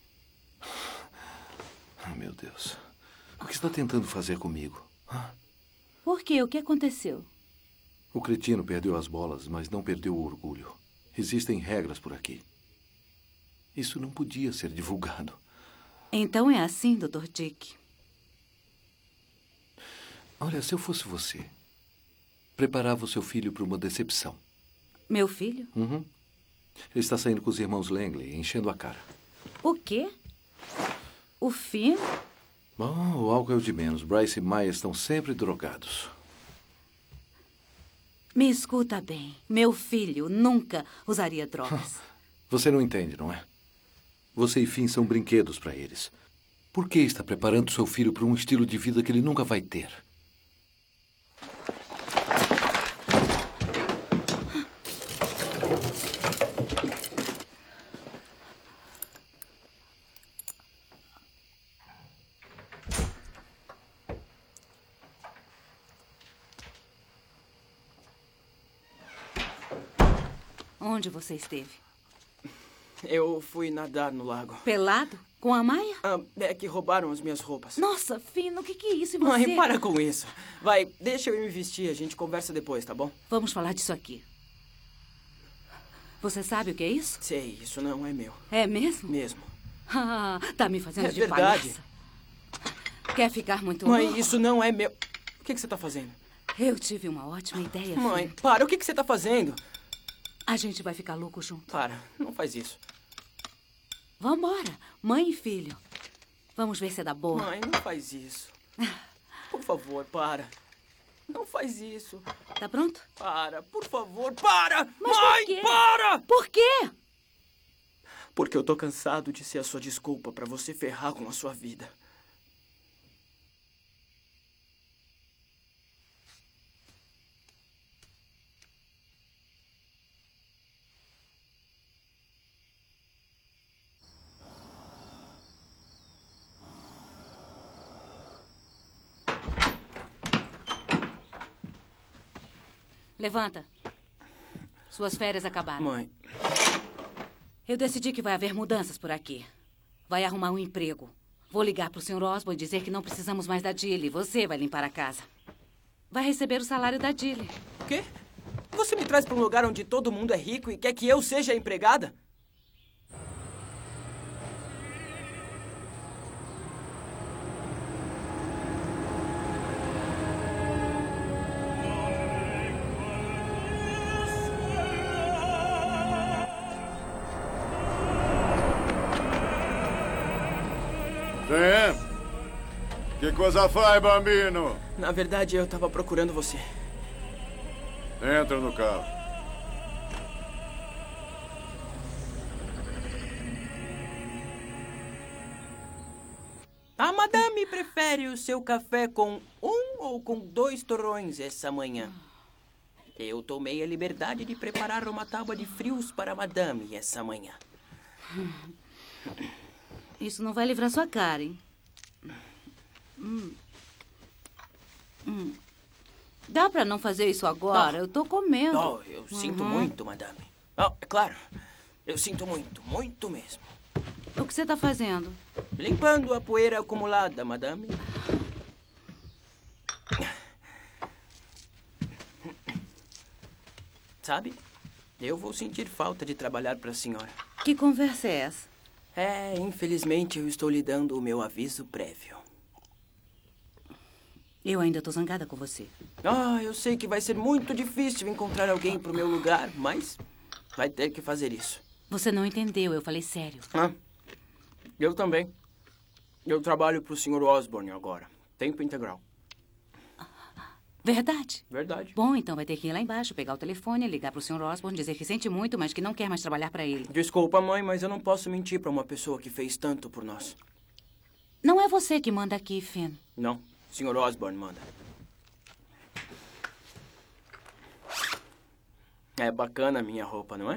Ah, meu Deus. O que está tentando fazer comigo? Por quê? O que aconteceu? O cretino perdeu as bolas, mas não perdeu o orgulho. Existem regras por aqui. Isso não podia ser divulgado. Então é assim, Dr. Dick. Olha, se eu fosse você, preparava o seu filho para uma decepção. Meu filho? Uhum. Ele está saindo com os irmãos Langley, enchendo a cara. O quê? O Finn? Bom, o álcool é o de menos. Bryce e Maya estão sempre drogados. Me escuta bem. Meu filho nunca usaria drogas. Você não entende, não é? Você e Finn são brinquedos para eles. Por que está preparando seu filho para um estilo de vida que ele nunca vai ter? Onde você esteve? Eu fui nadar no lago. Pelado? Com a Maya? É que roubaram as minhas roupas. Nossa, Finn, o que é isso? E você? Mãe, para com isso. Vai, deixa eu ir me vestir. A gente conversa depois, tá bom? Vamos falar disso aqui. Você sabe o que é isso? Sei, isso não é meu. É mesmo? Mesmo. Ah, tá me fazendo de verdade. palhaça. Quer ficar muito Mãe, louco? isso não é meu. O que você tá fazendo? Eu tive uma ótima ideia, Mãe, Finn. para. O que você tá fazendo? A gente vai ficar louco junto. Para, não faz isso. Vambora, mãe e filho. Vamos ver se é da boa. Mãe, não faz isso. Por favor, para. Não faz isso. Tá pronto? Para, por favor, para! Mas Mãe, por quê? para! Por quê? Porque eu tô cansado de ser a sua desculpa pra você ferrar com a sua vida. Levanta. Suas férias acabaram. Mãe. Eu decidi que vai haver mudanças por aqui. Vai arrumar um emprego. Vou ligar pro Sr. Osborn e dizer que não precisamos mais da Dilly. Você vai limpar a casa. Vai receber o salário da Dilly. O quê? Você me traz pra um lugar onde todo mundo é rico e quer que eu seja a empregada? Que coisa faz, bambino? Na verdade, eu tava procurando você. Entra no carro. A madame prefere o seu café com 1 ou com 2 torrões essa manhã? Eu tomei a liberdade de preparar uma tábua de frios para a madame essa manhã. Isso não vai livrar sua cara, hein? Dá pra não fazer isso agora? Eu tô comendo. Oh, eu sinto muito, madame. Oh, é claro. Eu sinto muito, muito mesmo. O que você tá fazendo? Limpando a poeira acumulada, madame. Sabe, eu vou sentir falta de trabalhar para a senhora. Que conversa é essa? Infelizmente eu estou lhe dando o meu aviso prévio. Eu ainda tô zangada com você. Eu sei que vai ser muito difícil encontrar alguém pro meu lugar, mas vai ter que fazer isso. Você não entendeu, eu falei sério. Eu também. Eu trabalho pro Sr. Osborne agora. Tempo integral. Verdade? Verdade. Bom, então vai ter que ir lá embaixo, pegar o telefone, ligar pro Sr. Osborne, dizer que sente muito, mas que não quer mais trabalhar para ele. Desculpa, mãe, mas eu não posso mentir para uma pessoa que fez tanto por nós. Não é você que manda aqui, Finn. Não, o Sr. Osborne manda. É bacana a minha roupa, não é?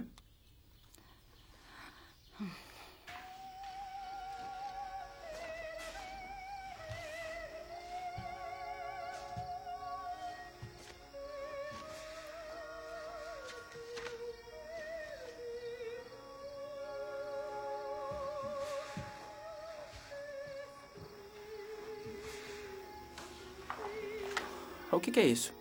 O que é isso?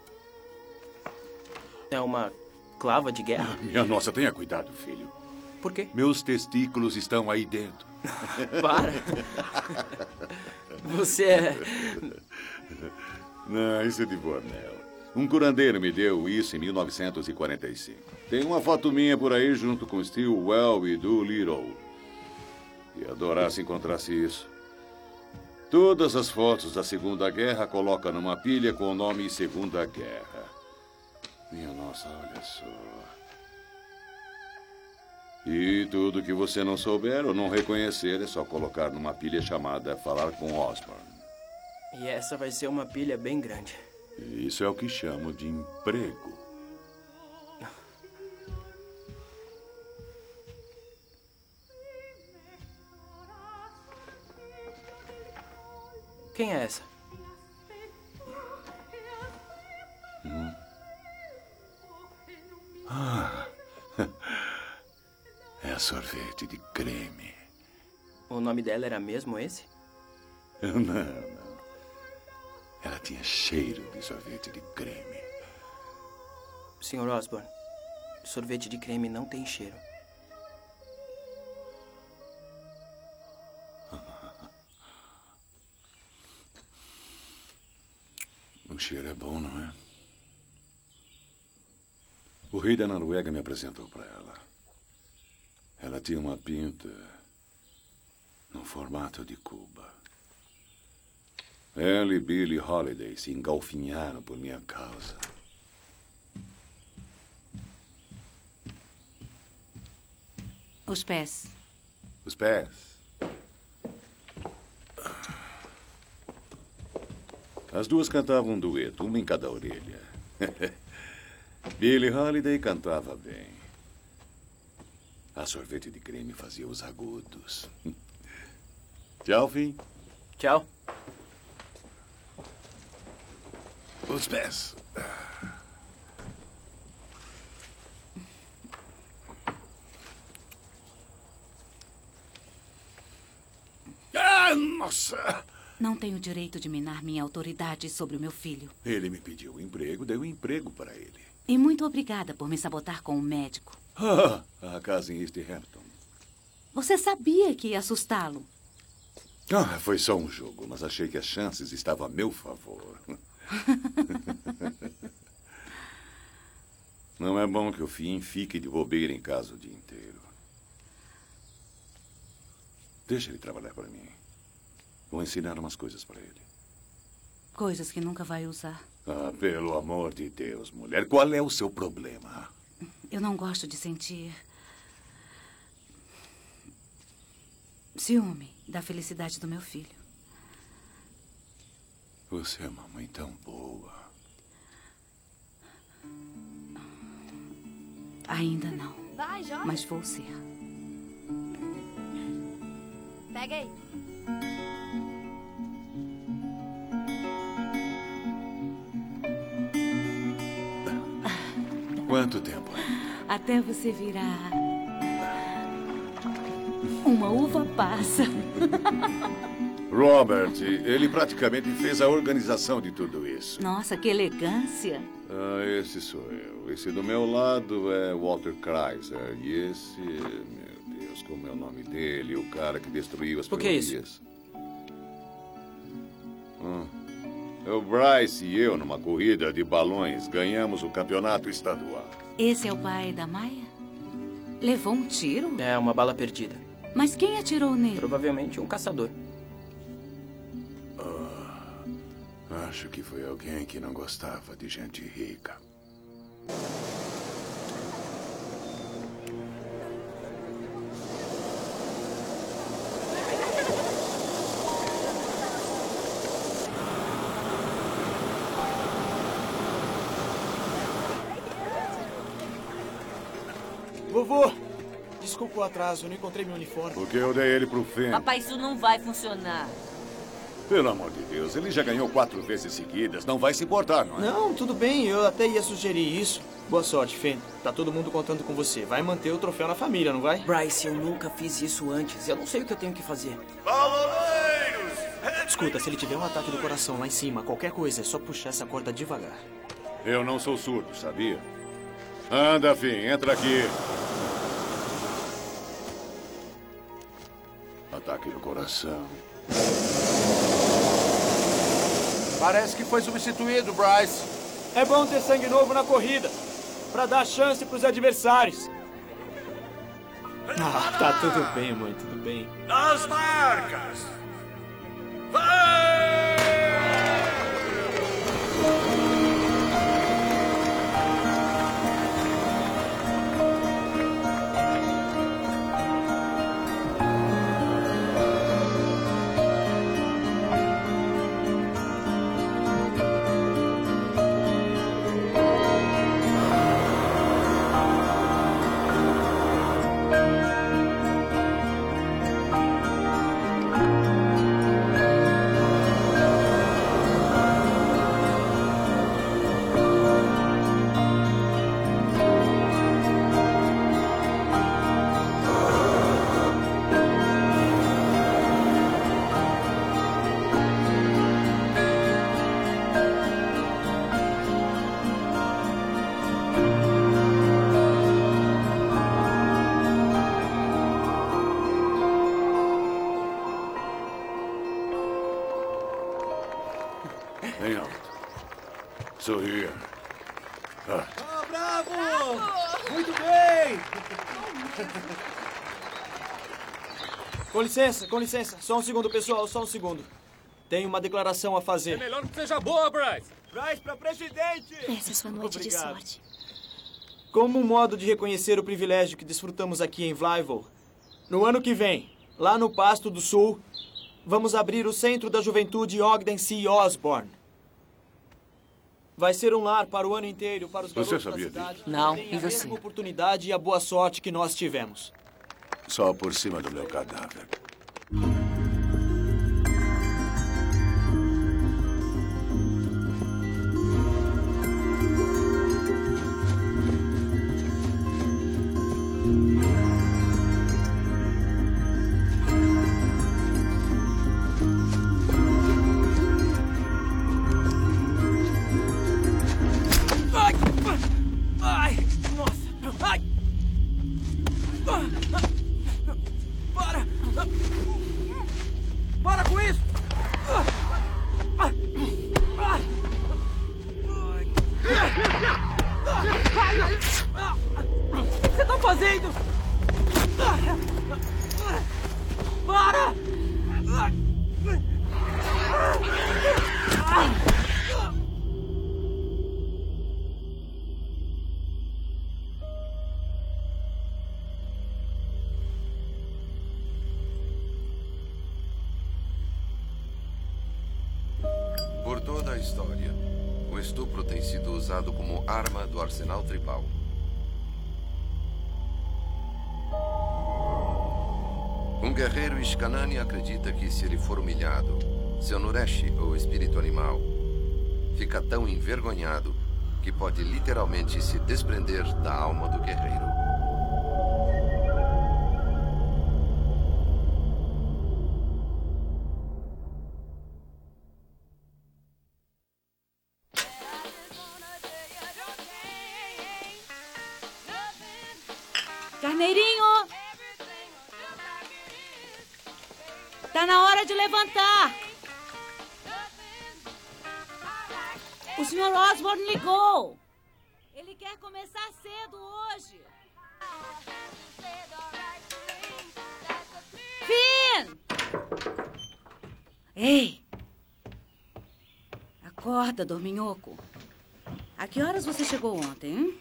É uma clava de guerra? Minha nossa, tenha cuidado, filho. Por quê? Meus testículos estão aí dentro. Para. Você é... Não, isso é de Bornel. Um curandeiro me deu isso em 1945. Tem uma foto minha por aí junto com Stilwell e Doolittle. Ia adorar se encontrasse isso. Todas as fotos da Segunda Guerra coloca numa pilha com o nome Segunda Guerra. Minha nossa, olha só. E tudo que você não souber ou não reconhecer é só colocar numa pilha chamada Falar com Osborne. E essa vai ser uma pilha bem grande. Isso é o que chamo de emprego. Quem é essa? É a sorvete de creme. O nome dela era mesmo esse? Não. Ela tinha cheiro de sorvete de creme. Sr. Osborne, sorvete de creme não tem cheiro. O cheiro é bom, não é? O rei da Noruega me apresentou para ela. Ela tinha uma pinta no formato de Cuba. Ela e Billie Holiday se engalfinharam por minha causa. Os pés. Os pés. As duas cantavam um dueto, uma em cada orelha. Billie Holiday cantava bem. A sorvete de creme fazia os agudos. Tchau, Finn. Tchau. Os pés. Ah, nossa! Não tenho direito de minar minha autoridade sobre o meu filho. Ele me pediu emprego, dei um emprego para ele. E muito obrigada por me sabotar com o médico. A casa em East Hampton. Você sabia que ia assustá-lo. Foi só um jogo, mas achei que as chances estavam a meu favor. Não é bom que o Finn fique de bobeira em casa o dia inteiro. Deixa ele trabalhar para mim. Vou ensinar umas coisas para ele. Coisas que nunca vai usar. Pelo amor de Deus, mulher. Qual é o seu problema? Eu não gosto de sentir ciúme da felicidade do meu filho. Você é uma mãe tão boa. Ainda não. Vai, joga. Mas vou ser. Pega aí. Quanto tempo? Até você virar uma uva passa. Robert, ele praticamente fez a organização de tudo isso. Nossa, que elegância. Esse sou eu. Esse do meu lado é Walter Chrysler. E esse, meu Deus, como é o nome dele? O cara que destruiu as ferrovias. O que é isso? O Bryce e eu, numa corrida de balões, ganhamos o campeonato estadual. Esse é o pai da Maia? Levou um tiro? É, uma bala perdida. Mas quem atirou nele? Provavelmente um caçador. Acho que foi alguém que não gostava de gente rica. Vovô, desculpa o atraso, eu não encontrei meu uniforme. Porque eu dei ele pro Finn. Papai, isso não vai funcionar. Pelo amor de Deus, ele já ganhou 4 vezes seguidas. Não vai se importar, não é? Não, tudo bem, eu até ia sugerir isso. Boa sorte, Finn. Tá todo mundo contando com você. Vai manter o troféu na família, não vai? Bryce, eu nunca fiz isso antes. Eu não sei o que eu tenho que fazer. Escuta, se ele tiver um ataque do coração lá em cima, qualquer coisa, é só puxar essa corda devagar. Eu não sou surdo, sabia? Anda, Finn, entra aqui. Ataque do coração. Parece que foi substituído, Bryce. É bom ter sangue novo na corrida, pra dar chance pros adversários. Ah, tá tudo bem, mãe, tudo bem. Nas marcas! Vai! Bem alto. Sorria. Ah. Bravo! Muito bem! Com licença. Só um segundo, pessoal, só um segundo. Tenho uma declaração a fazer. É melhor que seja boa, Bryce. Bryce pra presidente! Essa é sua noite de sorte. Como um modo de reconhecer o privilégio que desfrutamos aqui em Blyville, no ano que vem, lá no Pasto do Sul, vamos abrir o Centro da Juventude Ogden C. Osborne. Vai ser um lar para o ano inteiro, para os garotos da cidade. Não, e e você? A você? mesma oportunidade e a boa sorte que nós tivemos. Só por cima do meu cadáver. Ai! Nossa! Ai! Para! Para com isso! O que você está fazendo? Para! Por toda a história, o estupro tem sido usado como arma do arsenal tribal. Um guerreiro Ishkanani acredita que, se ele for humilhado, seu Nureshi, ou espírito animal, fica tão envergonhado que pode literalmente se desprender da alma do guerreiro. Carneirinho! Tá na hora de levantar! O Sr. Osborne ligou! Ele quer começar cedo hoje! Finn! Ei! Acorda, dorminhoco. A que horas você chegou ontem, hein?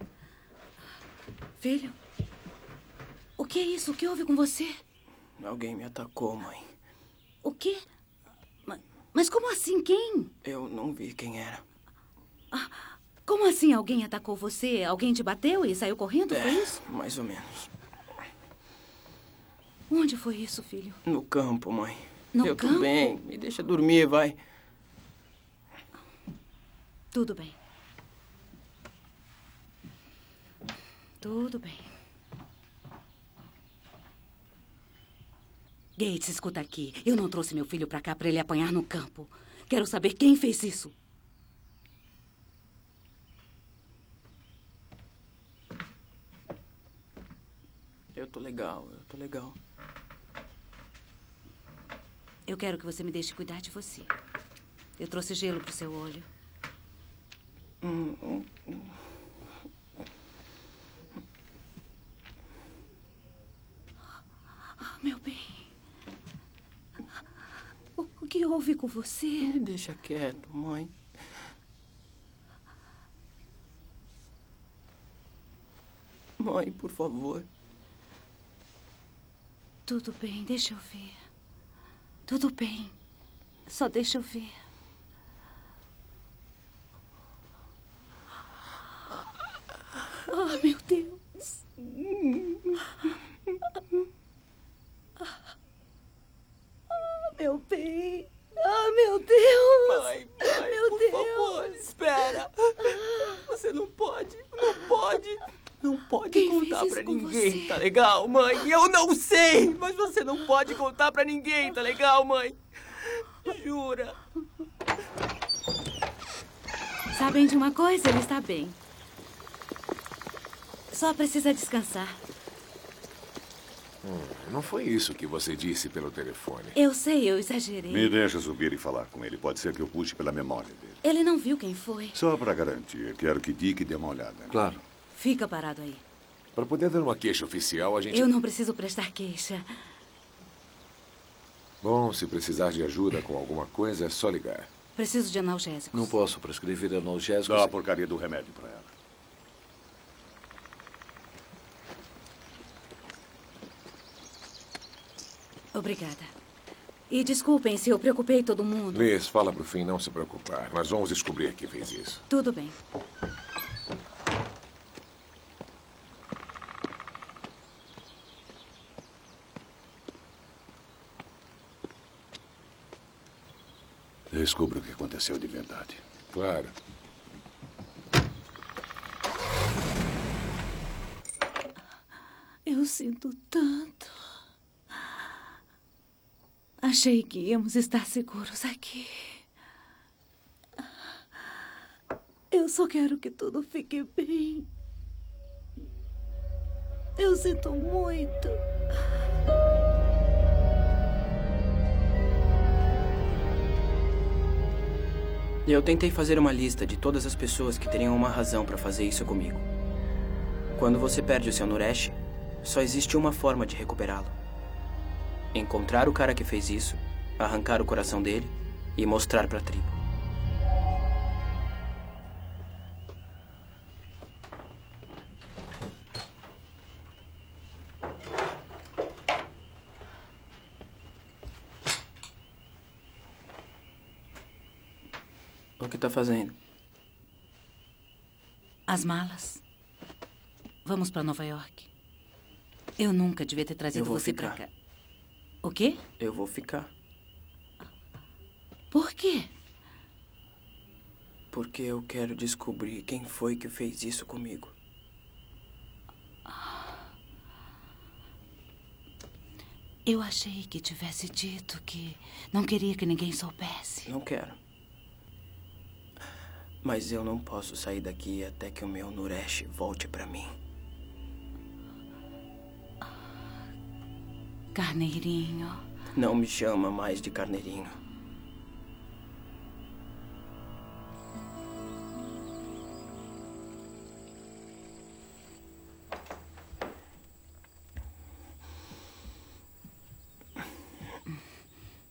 Filho? O que é isso? O que houve com você? Alguém me atacou, mãe. O quê? Mas como assim? Quem? Eu não vi quem era. Como assim alguém atacou você? Alguém te bateu e saiu correndo? Foi isso? Mais ou menos. Onde foi isso, filho? No campo, mãe. No eu campo? tô bem. Me deixa dormir, vai. Tudo bem. Tudo bem. Gates, escuta aqui. Eu não trouxe meu filho pra cá pra ele apanhar no campo. Quero saber quem fez isso. Eu tô legal. Eu quero que você me deixe cuidar de você. Eu trouxe gelo pro seu olho. Meu bem. O que houve com você? Me deixa quieto, mãe. Mãe, por favor. Tudo bem, deixa eu ver. Tudo bem. Só deixa eu ver. Oh, meu Deus. Meu bem. Ah, meu Deus. Mãe, meu por Deus. favor, espera. Você não pode. Não pode Quem contar fez pra isso com ninguém, você? tá legal, mãe? Eu não sei, mas você não pode contar pra ninguém, tá legal, mãe? Jura? Sabem de uma coisa? Ele está bem. Só precisa descansar. Não foi isso que você disse pelo telefone. Eu sei, eu exagerei. Me deixa subir e falar com ele. Pode ser que eu puxe pela memória dele. Ele não viu quem foi. Só para garantir, quero que Dick dê uma olhada. Claro. Fica parado aí. Para poder dar uma queixa oficial, a gente... Eu não preciso prestar queixa. Bom, se precisar de ajuda com alguma coisa, é só ligar. Preciso de analgésicos. Não posso prescrever analgésicos. Dá a porcaria do remédio para ela. Obrigada. E desculpem se eu preocupei todo mundo. Liz, fala pro fim não se preocupar. Nós vamos descobrir quem fez isso. Tudo bem. Descubra o que aconteceu de verdade. Claro. Eu sinto tanto. Achei que íamos estar seguros aqui. Eu só quero que tudo fique bem. Eu sinto muito. Eu tentei fazer uma lista de todas as pessoas que teriam uma razão pra fazer isso comigo. Quando você perde o seu Nuresh, só existe uma forma de recuperá-lo. Encontrar o cara que fez isso, arrancar o coração dele e mostrar pra tribo. O que tá fazendo? As malas. Vamos para Nova York. Eu nunca devia ter trazido você pra cá. O quê? Eu vou ficar. Por quê? Porque eu quero descobrir quem foi que fez isso comigo. Eu achei que tivesse dito que não queria que ninguém soubesse. Não quero. Mas eu não posso sair daqui até que o meu Nuresh volte pra mim. Carneirinho. Não me chama mais de carneirinho.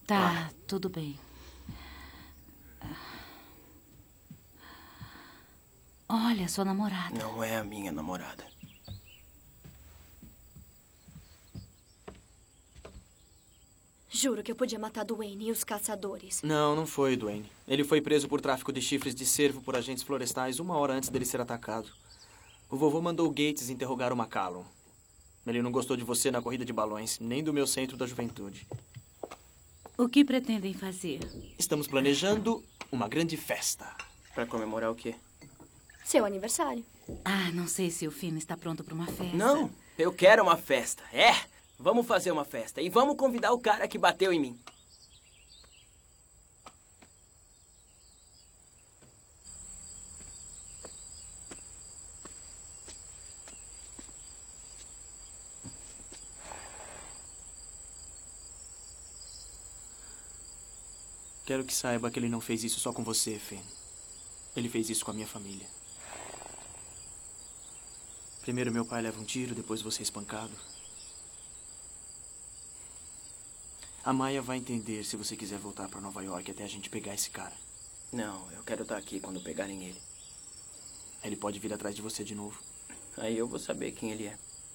Tá, tudo bem. Olha, sua namorada. Não é a minha namorada. Juro que eu podia matar Duane e os caçadores. Não, não foi, Duane. Ele foi preso por tráfico de chifres de cervo por agentes florestais 1 hora antes dele ser atacado. O vovô mandou o Gates interrogar o McCallum. Ele não gostou de você na corrida de balões, nem do meu centro da juventude. O que pretendem fazer? Estamos planejando uma grande festa. Pra comemorar o quê? Seu aniversário. Ah, não sei se o Finn está pronto para uma festa. Não, eu quero uma festa. Vamos fazer uma festa. E vamos convidar o cara que bateu em mim. Quero que saiba que ele não fez isso só com você, Finn. Ele fez isso com a minha família. Primeiro meu pai leva um tiro, depois você é espancado. A Maya vai entender se você quiser voltar para Nova York até a gente pegar esse cara. Não, eu quero estar aqui quando pegarem ele. Ele pode vir atrás de você de novo. Aí eu vou saber quem ele é.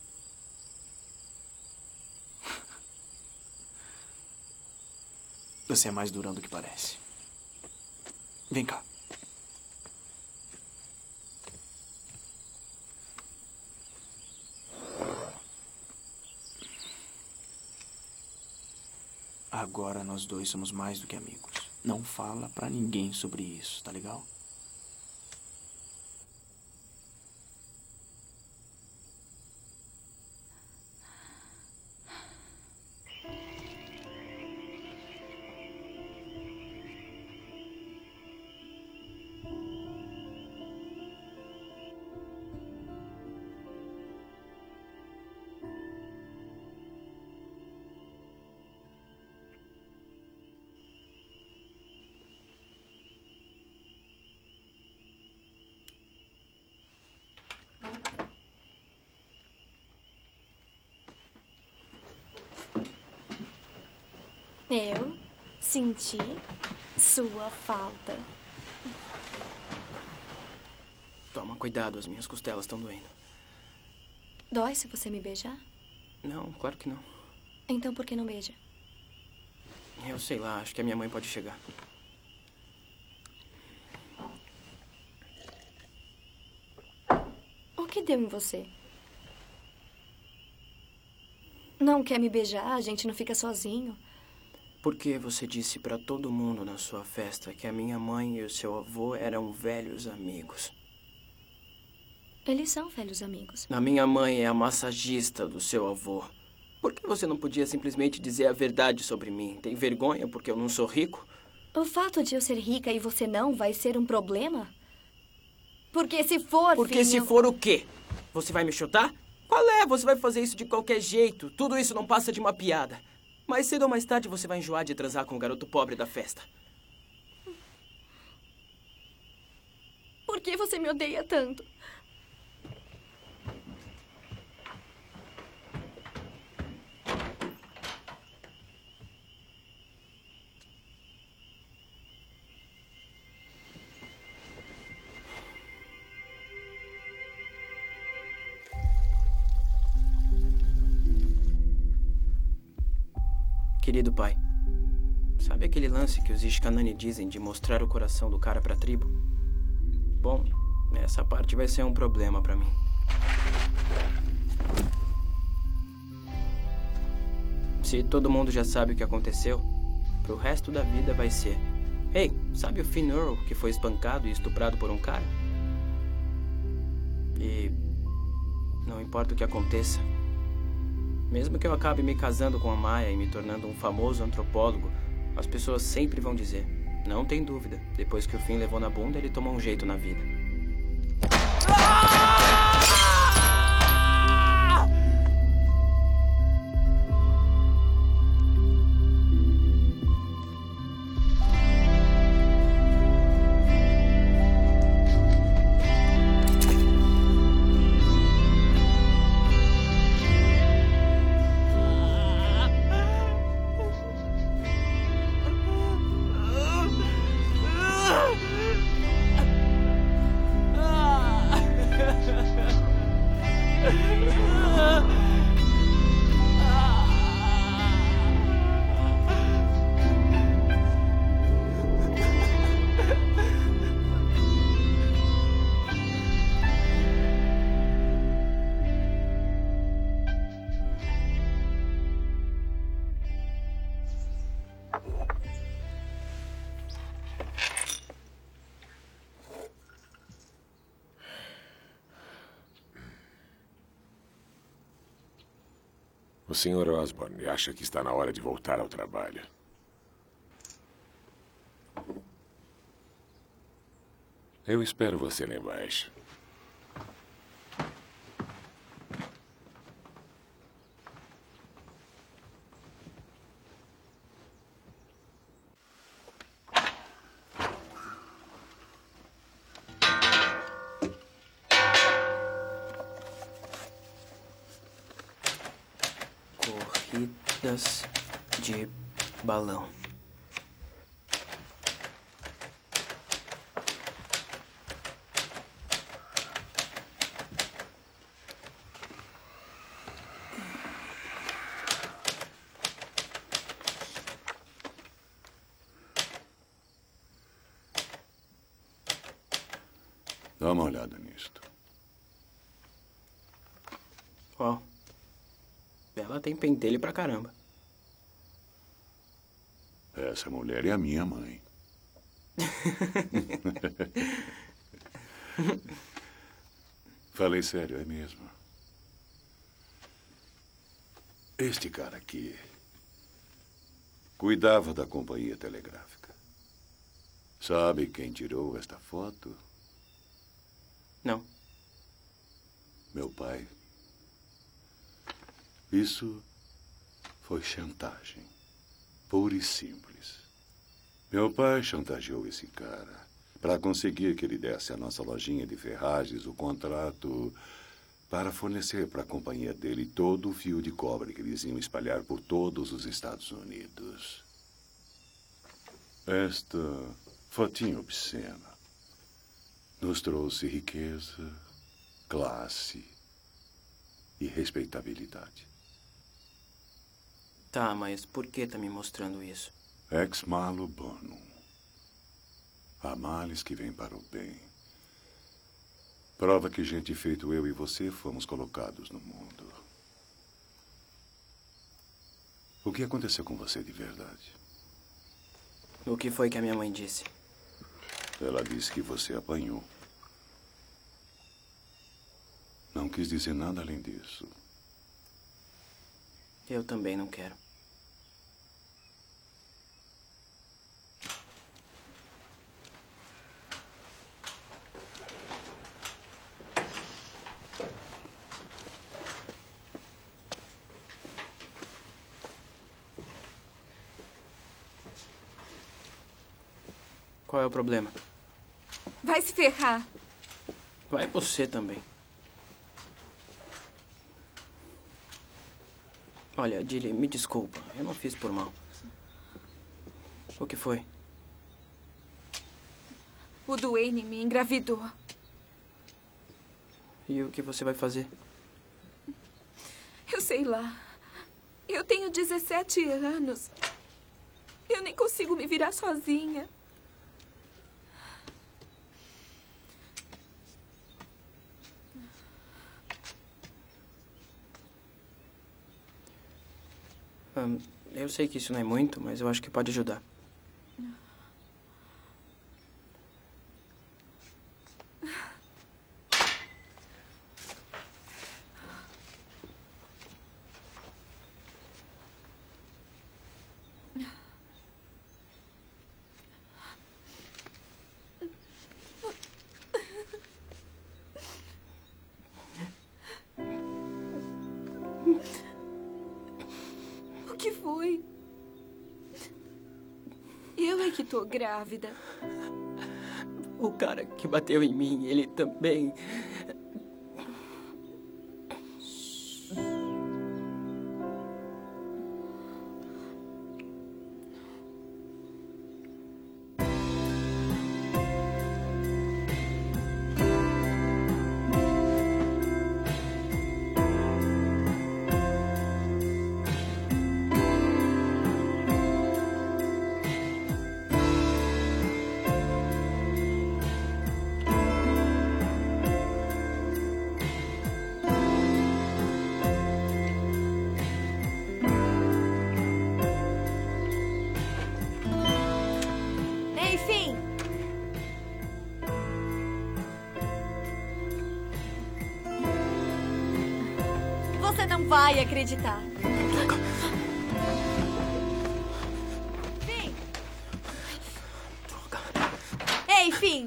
Você é mais durão do que parece. Vem cá. Agora nós dois somos mais do que amigos. Não fala pra ninguém sobre isso, tá legal? Eu senti sua falta. Toma cuidado, as minhas costelas estão doendo. Dói se você me beijar? Não, claro que não. Então por que não beija? Eu sei lá, acho que a minha mãe pode chegar. O que deu em você? Não quer me beijar? A gente não fica sozinho. Por que você disse pra todo mundo na sua festa que a minha mãe e o seu avô eram velhos amigos? Eles são velhos amigos. A minha mãe é a massagista do seu avô. Por que você não podia simplesmente dizer a verdade sobre mim? Tem vergonha porque eu não sou rico? O fato de eu ser rica e você não vai ser um problema? Porque se for, Porque filho... se for o quê? Você vai me chutar? Qual é? Você vai fazer isso de qualquer jeito. Tudo isso não passa de uma piada. Mais cedo ou mais tarde você vai enjoar de transar com o garoto pobre da festa. Por que você me odeia tanto? Querido pai, sabe aquele lance que os Ishkanani dizem de mostrar o coração do cara pra tribo? Bom, essa parte vai ser um problema pra mim. Se todo mundo já sabe o que aconteceu, pro resto da vida vai ser: ei, sabe o Finn Earl que foi espancado e estuprado por um cara? E não importa o que aconteça, mesmo que eu acabe me casando com a Maya e me tornando um famoso antropólogo, as pessoas sempre vão dizer: não tem dúvida, depois que o Finn levou na bunda, ele tomou um jeito na vida. O Sr. Osborn acha que está na hora de voltar ao trabalho. Eu espero você lá embaixo. Corridas de balão. Dá uma olhada nisto. Ó. Ela tem pentelho pra caramba. Essa mulher é a minha mãe. Falei sério, é mesmo. Este cara aqui cuidava da companhia telegráfica. Sabe quem tirou esta foto? Não. Meu pai. Isso foi chantagem. Pura e simples. Meu pai chantageou esse cara para conseguir que ele desse à nossa lojinha de ferragens o contrato para fornecer para a companhia dele todo o fio de cobre que eles iam espalhar por todos os Estados Unidos. Esta fotinha obscena nos trouxe riqueza, classe e respeitabilidade. Tá, mas por que tá me mostrando isso? Ex malo bonum. Há males que vêm para o bem. Prova que gente feito eu e você fomos colocados no mundo. O que aconteceu com você de verdade? O que foi que a minha mãe disse? Ela disse que você apanhou. Não quis dizer nada além disso. Eu também não quero. Qual é o problema? Vai se ferrar. Vai você também. Olha, Dilly, me desculpa. Eu não fiz por mal. O que foi? O Duane me engravidou. E o que você vai fazer? Eu sei lá. Eu tenho 17 anos. Eu nem consigo me virar sozinha. Eu sei que isso não é muito, mas eu acho que pode ajudar. O que foi? Eu é que tô grávida. O cara que bateu em mim, ele também... Enfim. Você não vai acreditar. Finn.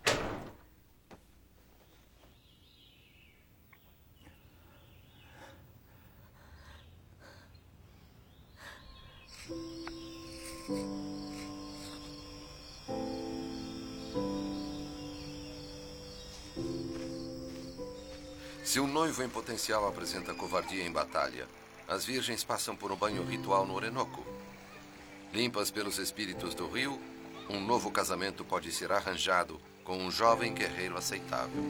Se um noivo em potencial apresenta covardia em batalha, as virgens passam por um banho ritual no Orinoco. Limpas pelos espíritos do rio, um novo casamento pode ser arranjado com um jovem guerreiro aceitável.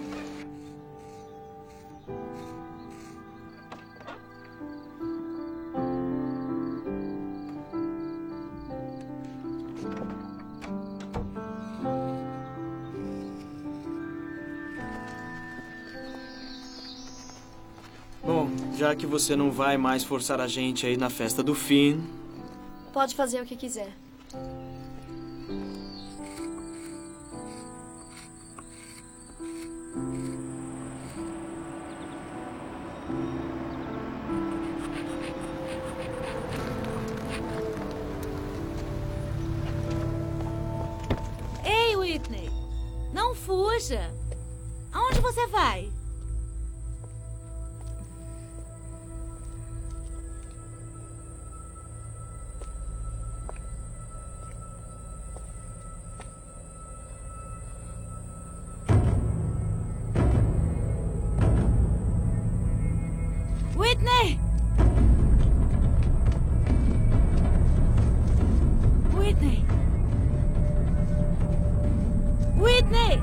Bom, já que você não vai mais forçar a gente a ir na festa do Finn... Pode fazer o que quiser. Ei, Whitney! Não fuja! Aonde você vai? Whitney! Whitney! Whitney!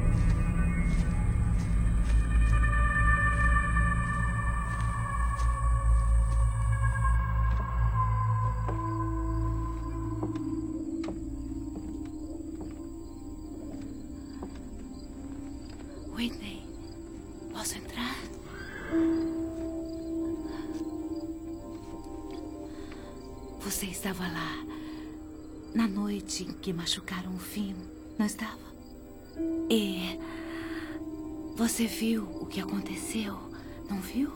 Whitney, posso entrar? Você estava lá na noite em que machucaram o Finn, não estava? E você viu o que aconteceu, não viu?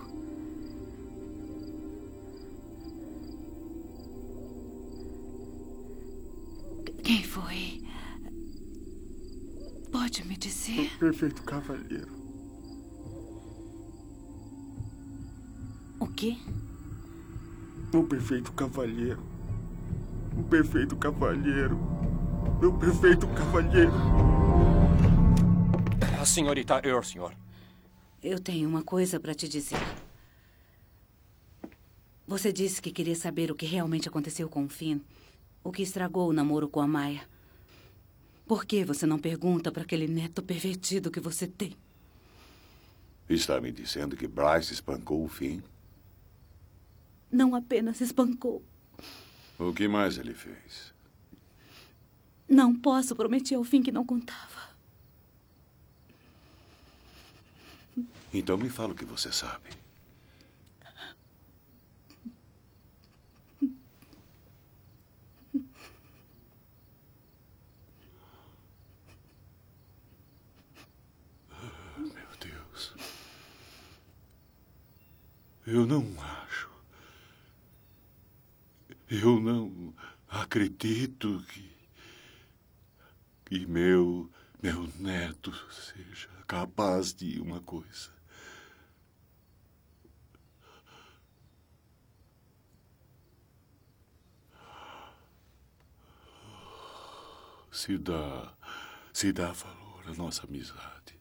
Quem foi? Pode me dizer? O perfeito cavalheiro. O quê? O perfeito cavalheiro. O perfeito cavalheiro. Meu perfeito cavalheiro. A senhorita Earl, senhor. Eu tenho uma coisa para te dizer. Você disse que queria saber o que realmente aconteceu com o Finn. O que estragou o namoro com a Maya. Por que você não pergunta para aquele neto pervertido que você tem? Está me dizendo que Bryce espancou o Finn? Não apenas espancou. O que mais ele fez? Não posso prometer ao Finn que não contava. Então me fala o que você sabe. Meu Deus. Eu não acho. Eu não acredito que meu neto seja capaz de uma coisa. Se dá valor à nossa amizade.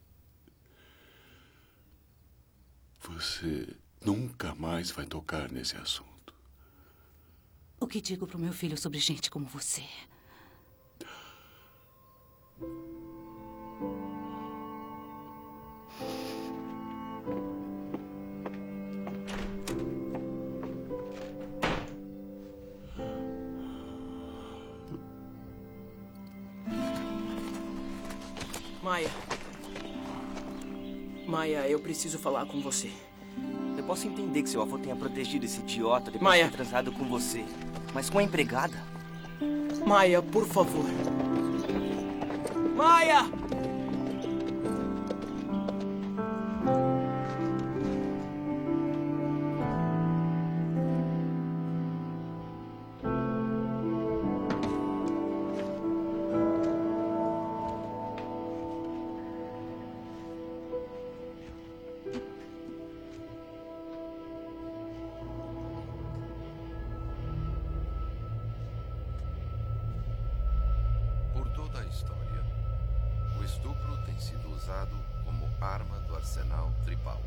Você nunca mais vai tocar nesse assunto. O que digo pro meu filho sobre gente como você? Maya, eu preciso falar com você. Eu posso entender que seu avô tenha protegido esse idiota depois Maya. de ter transado com você. Mas com a empregada? Maya, por favor. Maya! estupro tem sido usado como arma do arsenal tribal.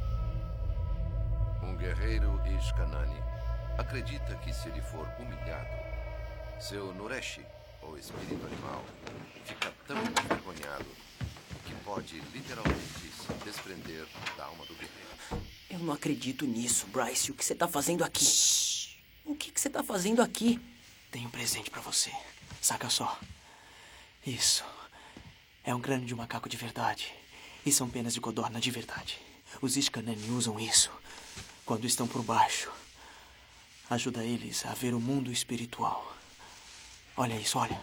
Um guerreiro Ishkanani acredita que se ele for humilhado, seu Nureshi, ou espírito animal, fica tão envergonhado que pode literalmente se desprender da alma do guerreiro. Eu não acredito nisso, Bryce. O que você tá fazendo aqui? Shhh. O que você tá fazendo aqui? Tenho um presente pra você. Saca só. Isso. É um crânio de um macaco de verdade. E são penas de codorna de verdade. Os Ishkanani usam isso quando estão por baixo. Ajuda eles a ver o mundo espiritual. Olha isso, olha.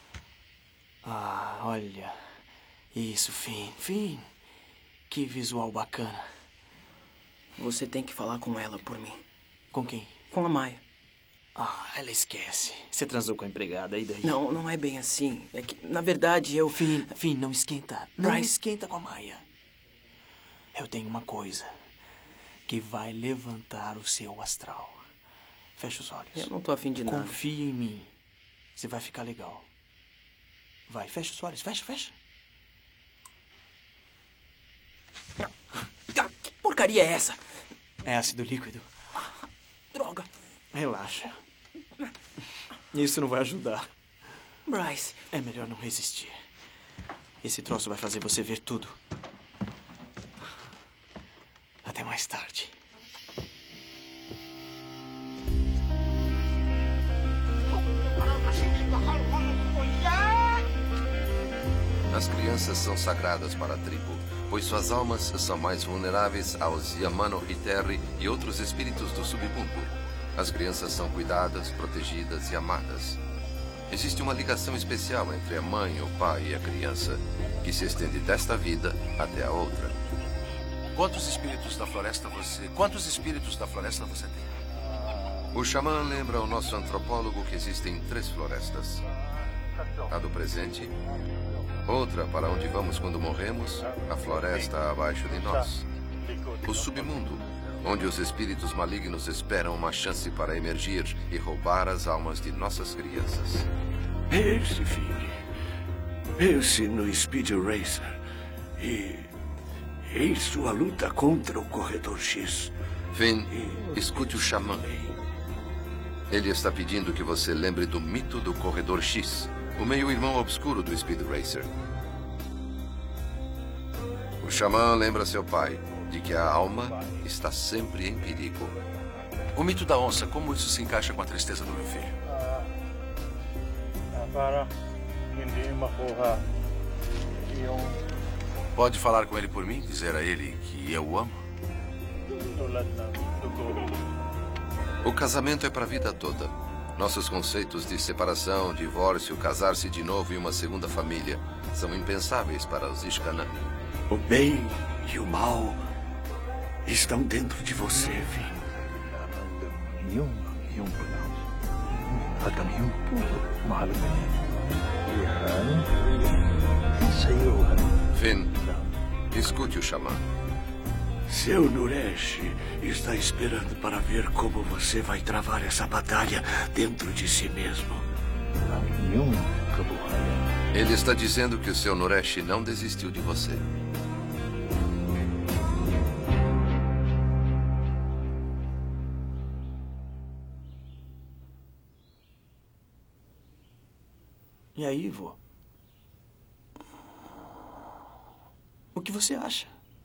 Ah, olha. Isso, Finn. Que visual bacana. Você tem que falar com ela por mim. Com quem? Com a Maya. Ah, ela esquece. Você transou com a empregada, e daí? Não, não é bem assim. É que, na verdade, eu... Finn, não esquenta. Não esquenta com a Maya. Eu tenho uma coisa que vai levantar o seu astral. Fecha os olhos. Eu não tô afim de nada. Confia em mim. Você vai ficar legal. Vai, fecha os olhos. Fecha. Que porcaria é essa? É ácido líquido. Droga. Relaxa. Isso não vai ajudar. Bryce. É melhor não resistir. Esse troço vai fazer você ver tudo. Até mais tarde. As crianças são sagradas para a tribo, pois suas almas são mais vulneráveis aos Yamano Hiterri e outros espíritos do submundo. As crianças são cuidadas, protegidas e amadas. Existe uma ligação especial entre a mãe, o pai e a criança, que se estende desta vida até a outra. Quantos espíritos da floresta você tem? O xamã lembra ao nosso antropólogo que existem 3 florestas. A do presente, outra para onde vamos quando morremos, a floresta abaixo de nós. O submundo, onde os espíritos malignos esperam uma chance para emergir e roubar as almas de nossas crianças. Pense, Finn. Pense no Speed Racer e em sua luta contra o Corredor X. Finn, escute o xamã. Ele está pedindo que você lembre do mito do Corredor X, o meio-irmão obscuro do Speed Racer. O xamã lembra seu pai de que a alma está sempre em perigo. O mito da onça, como isso se encaixa com a tristeza do meu filho? Pode falar com ele por mim? Dizer a ele que eu o amo? O casamento é para a vida toda. Nossos conceitos de separação, divórcio, casar-se de novo e uma segunda família são impensáveis para os Ishkanani. O bem e o mal estão dentro de você, Finn. Finn, escute o xamã. Seu Nureshi está esperando para ver como você vai travar essa batalha dentro de si mesmo. Ele está dizendo que o seu Nureshi não desistiu de você. E aí, vô? O que você acha?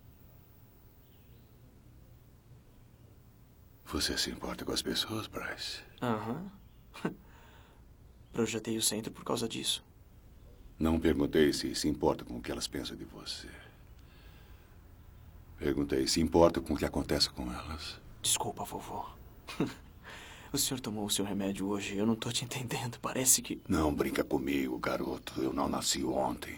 Você se importa com as pessoas, Bryce? Aham. Projetei o centro por causa disso. Não perguntei se importa com o que elas pensam de você. Perguntei se importa com o que acontece com elas. Desculpa, vovô. O senhor tomou o seu remédio hoje. Eu não tô te entendendo. Parece que... Não brinca comigo, garoto. Eu não nasci ontem.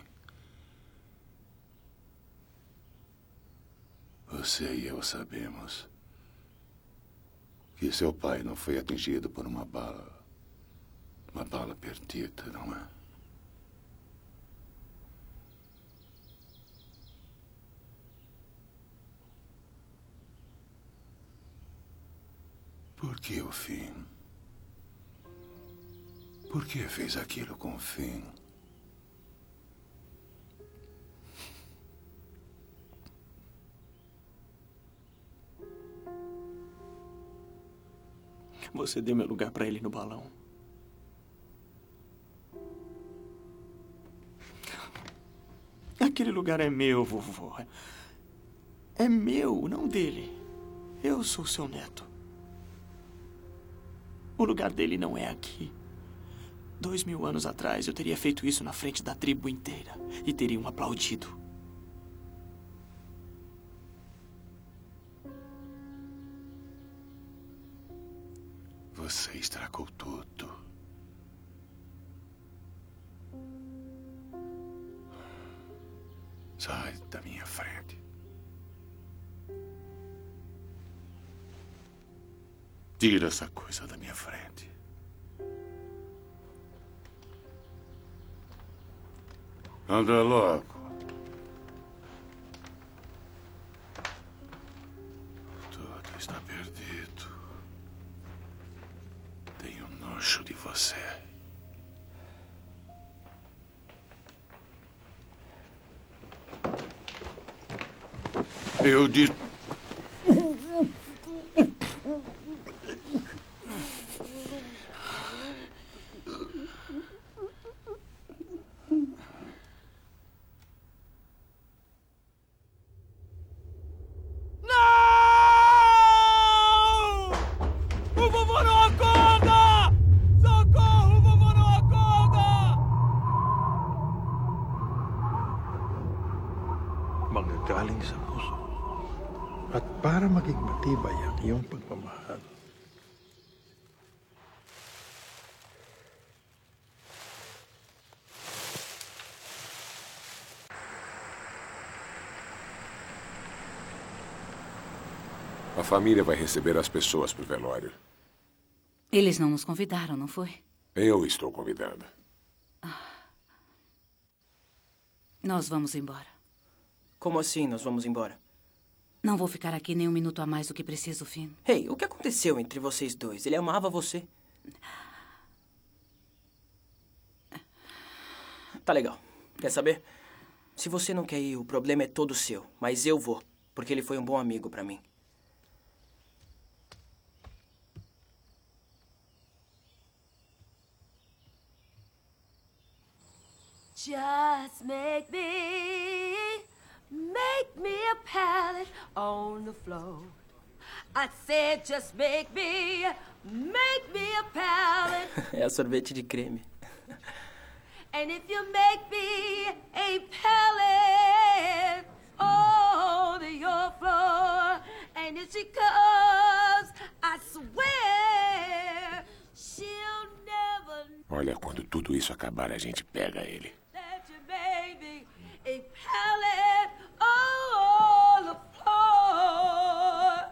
Você e eu sabemos que seu pai não foi atingido por uma bala perdida, não é? Por que o Finn? Por que fez aquilo com o Finn? Você deu meu lugar pra ele no balão. Aquele lugar é meu, vovô. É meu, não dele. Eu sou seu neto. O lugar dele não é aqui. 2000 anos atrás, eu teria feito isso na frente da tribo inteira. E teriam aplaudido. Você estragou tudo. Sai da minha frente. Tira essa coisa da minha frente. Anda logo. Tudo está perdido. Tenho nojo de você. Eu disse... O vovô não acorda! Socorro, o vovô não acorda! Magagaling sa puso. At para maging matibay ang iyong pagmamahal. A família vai receber as pessoas pro velório. Eles não nos convidaram, não foi? Eu estou convidando. Nós vamos embora. Como assim nós vamos embora? Não vou ficar aqui nem um minuto a mais do que preciso, Finn. Hey, o que aconteceu entre vocês dois? Ele amava você. Tá legal. Quer saber? Se você não quer ir, o problema é todo seu. Mas eu vou, porque ele foi um bom amigo pra mim. Just make me a pallet on the floor. I said just make me a pallet. É a sorvete de creme. And if you make me a pallet on your floor, and if she comes, I swear she'll never Olha, quando tudo isso acabar, a gente pega ele. let you make me a pallet on the floor.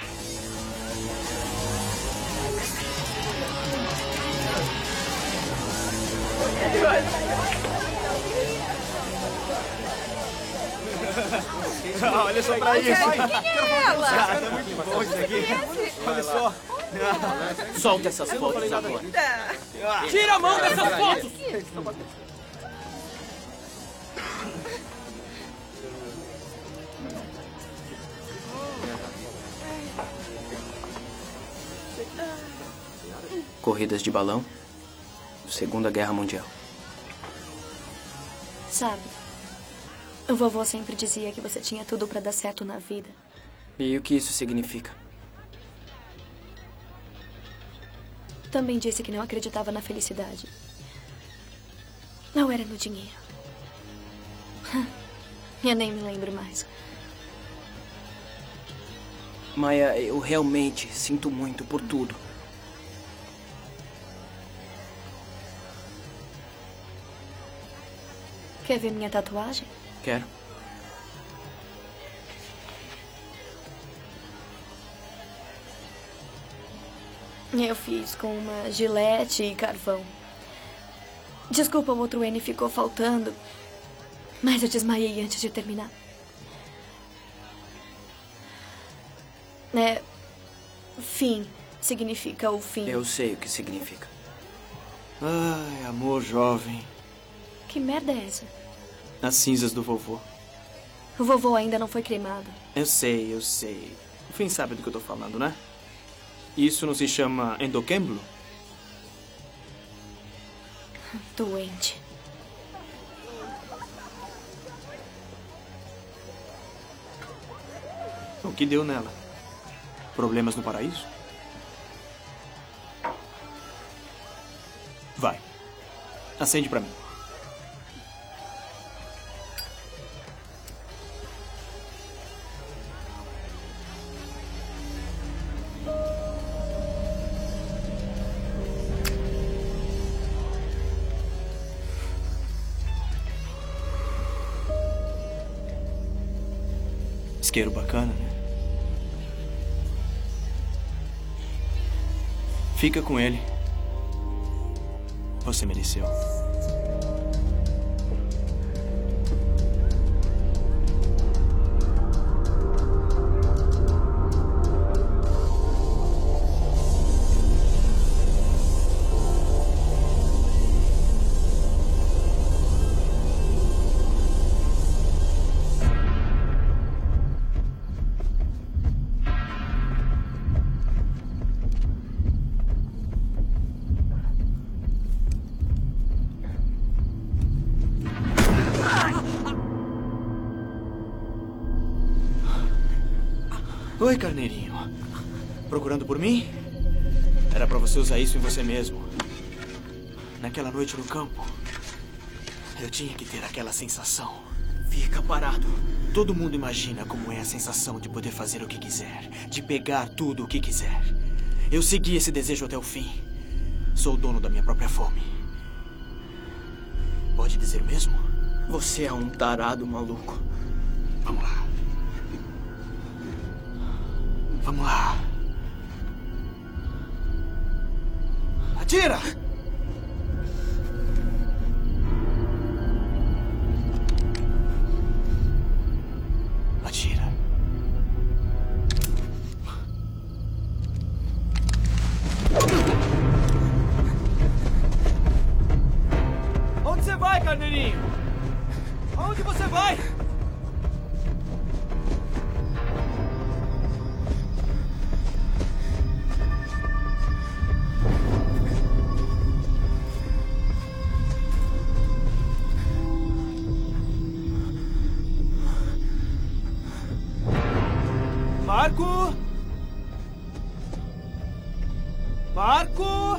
Olha só pra isso. Quem é ela? Cara, muito bom isso aqui. Olha só. Solta essas fotos agora. Tira a mão dessas fotos! Corridas de balão. Segunda Guerra Mundial. Sabe, o vovô sempre dizia que você tinha tudo pra dar certo na vida. E o que isso significa? Também disse que não acreditava na felicidade. Não era no dinheiro. Eu nem me lembro mais. Maya, eu realmente sinto muito por tudo. Quer ver minha tatuagem? Quero. Eu fiz com uma gilete e carvão. Desculpa, o outro N ficou faltando. Mas eu desmaiei antes de terminar. Fim significa o fim. Eu sei o que significa. Ai, amor jovem. Que merda é essa? As cinzas do vovô. O vovô ainda não foi cremado. Eu sei. O Finn sabe do que eu tô falando, né? Isso não se chama endocâmbolo? Doente. O que deu nela? Problemas no paraíso? Vai. Acende pra mim. Isqueiro bacana, né? Fica com ele. Você mereceu. Oi, carneirinho. Procurando por mim? Era pra você usar isso em você mesmo. Naquela noite no campo, eu tinha que ter aquela sensação. Fica parado. Todo mundo imagina como é a sensação de poder fazer o que quiser, de pegar tudo o que quiser. Eu segui esse desejo até o fim. Sou o dono da minha própria fome. Pode dizer mesmo? Você é um tarado maluco. Vamos lá. Vamos lá. Atira! Atira. Onde você vai, carneirinho? Aonde você vai? Marco! Marco!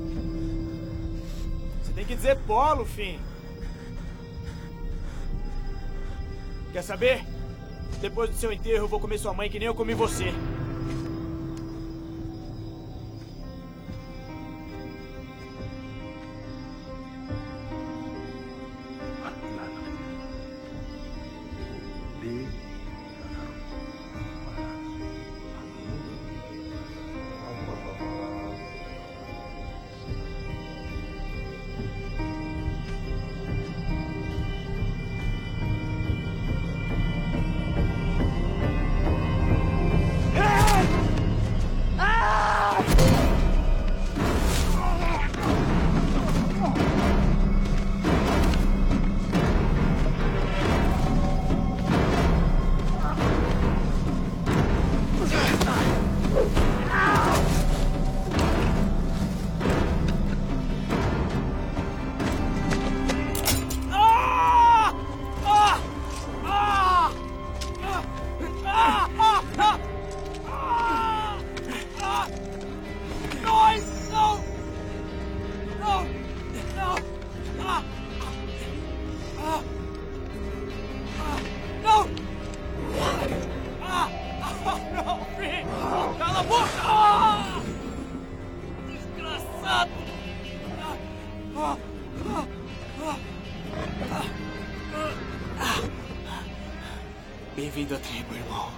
Você tem que dizer Polo, Finn. Quer saber? Depois do seu enterro eu vou comer sua mãe que nem eu comi você. Bem-vindo à tribo, irmão.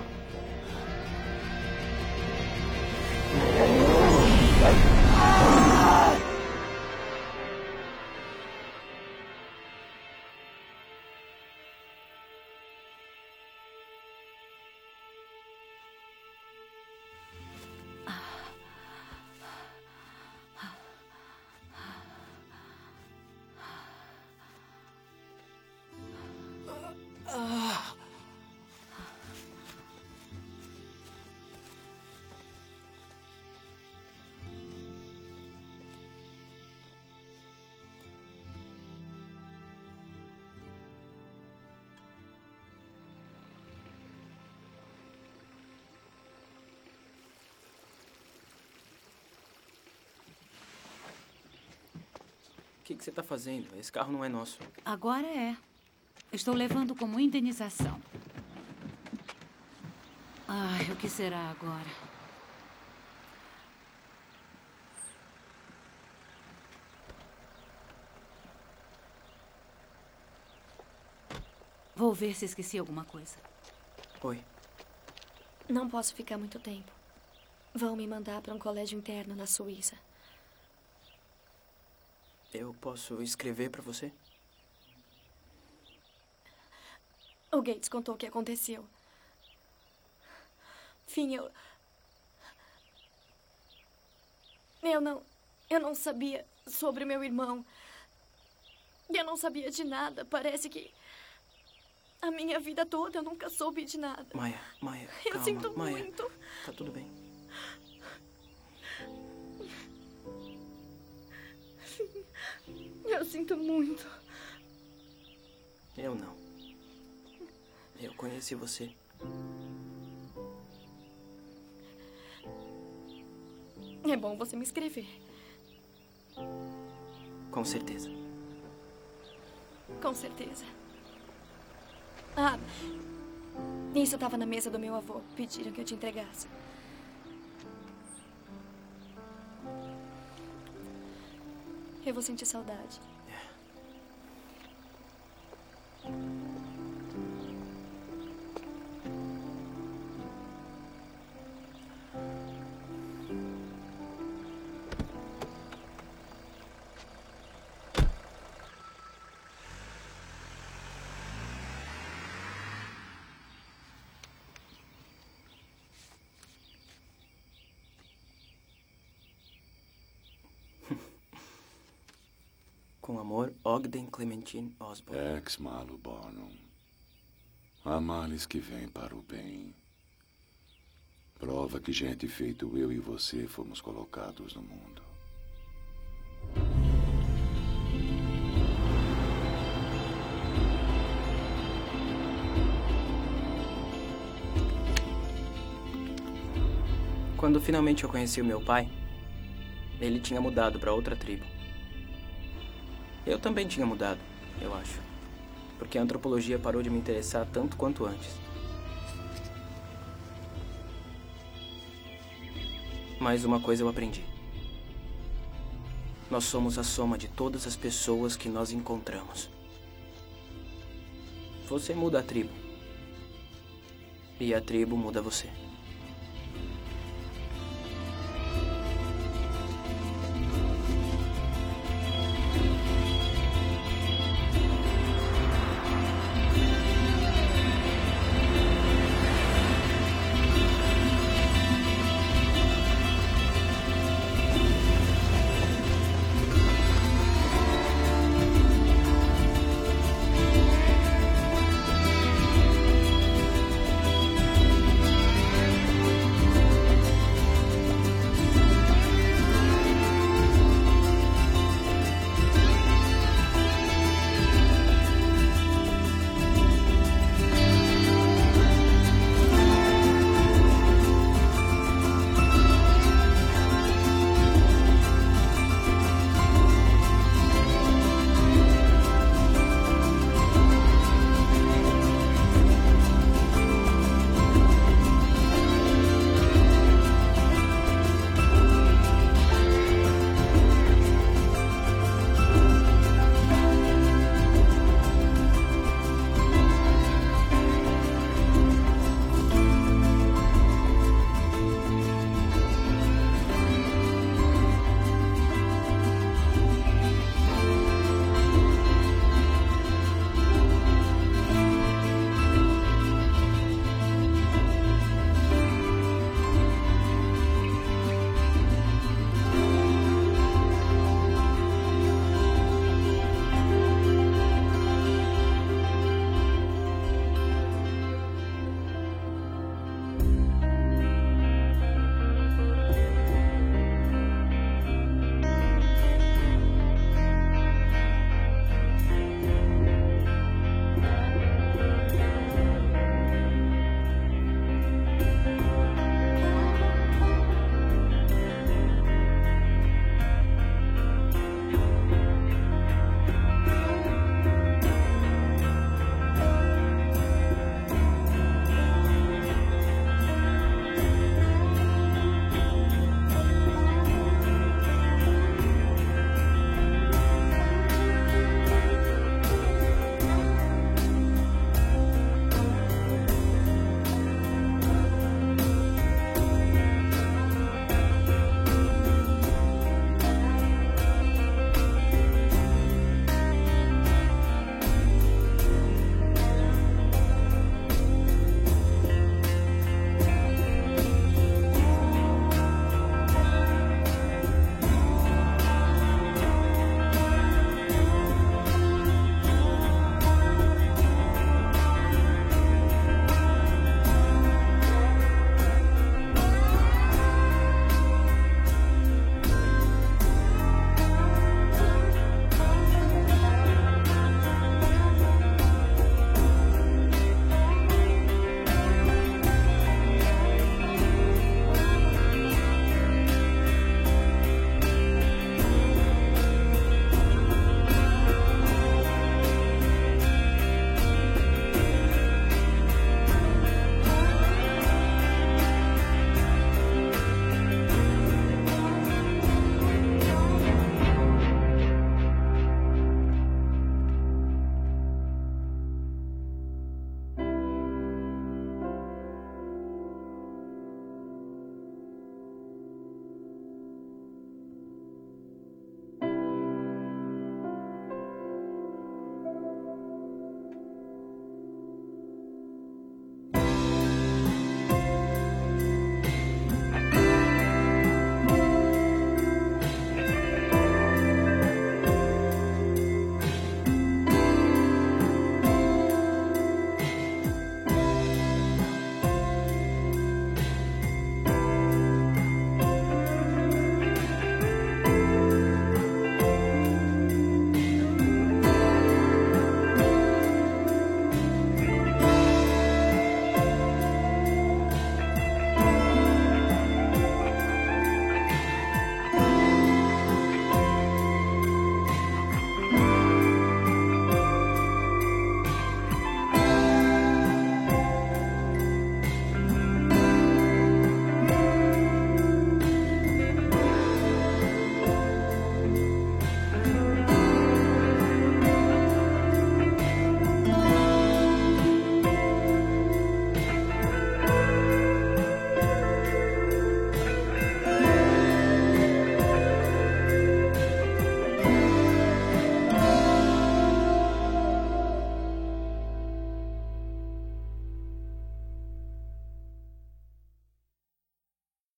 que você tá fazendo? Esse carro não é nosso. Agora é. Estou levando como indenização. Ai, o que será agora? Vou ver se esqueci alguma coisa. Oi. Não posso ficar muito tempo. Vão me mandar para um colégio interno na Suíça. Eu posso escrever para você? O Gates contou o que aconteceu. Fim, eu não sabia sobre meu irmão. Eu não sabia de nada. Parece que a minha vida toda eu nunca soube de nada. Maia, Eu calma. sinto Maia, muito. tá tudo bem. Eu sinto muito. Eu não. Eu conheci você. É bom você me escrever. Com certeza. Com certeza. Ah, isso estava na mesa do meu avô. Pediram que eu te entregasse. Eu vou sentir saudade. Com amor, Ogden Clementine Osborne. Ex malo bonum. Há males que vêm para o bem. Prova que gente feito eu e você fomos colocados no mundo. Quando finalmente eu conheci o meu pai, ele tinha mudado para outra tribo. Eu também tinha mudado, eu acho. Porque a antropologia parou de me interessar tanto quanto antes. Mas uma coisa eu aprendi. Nós somos a soma de todas as pessoas que nós encontramos. Você muda a tribo. E a tribo muda você.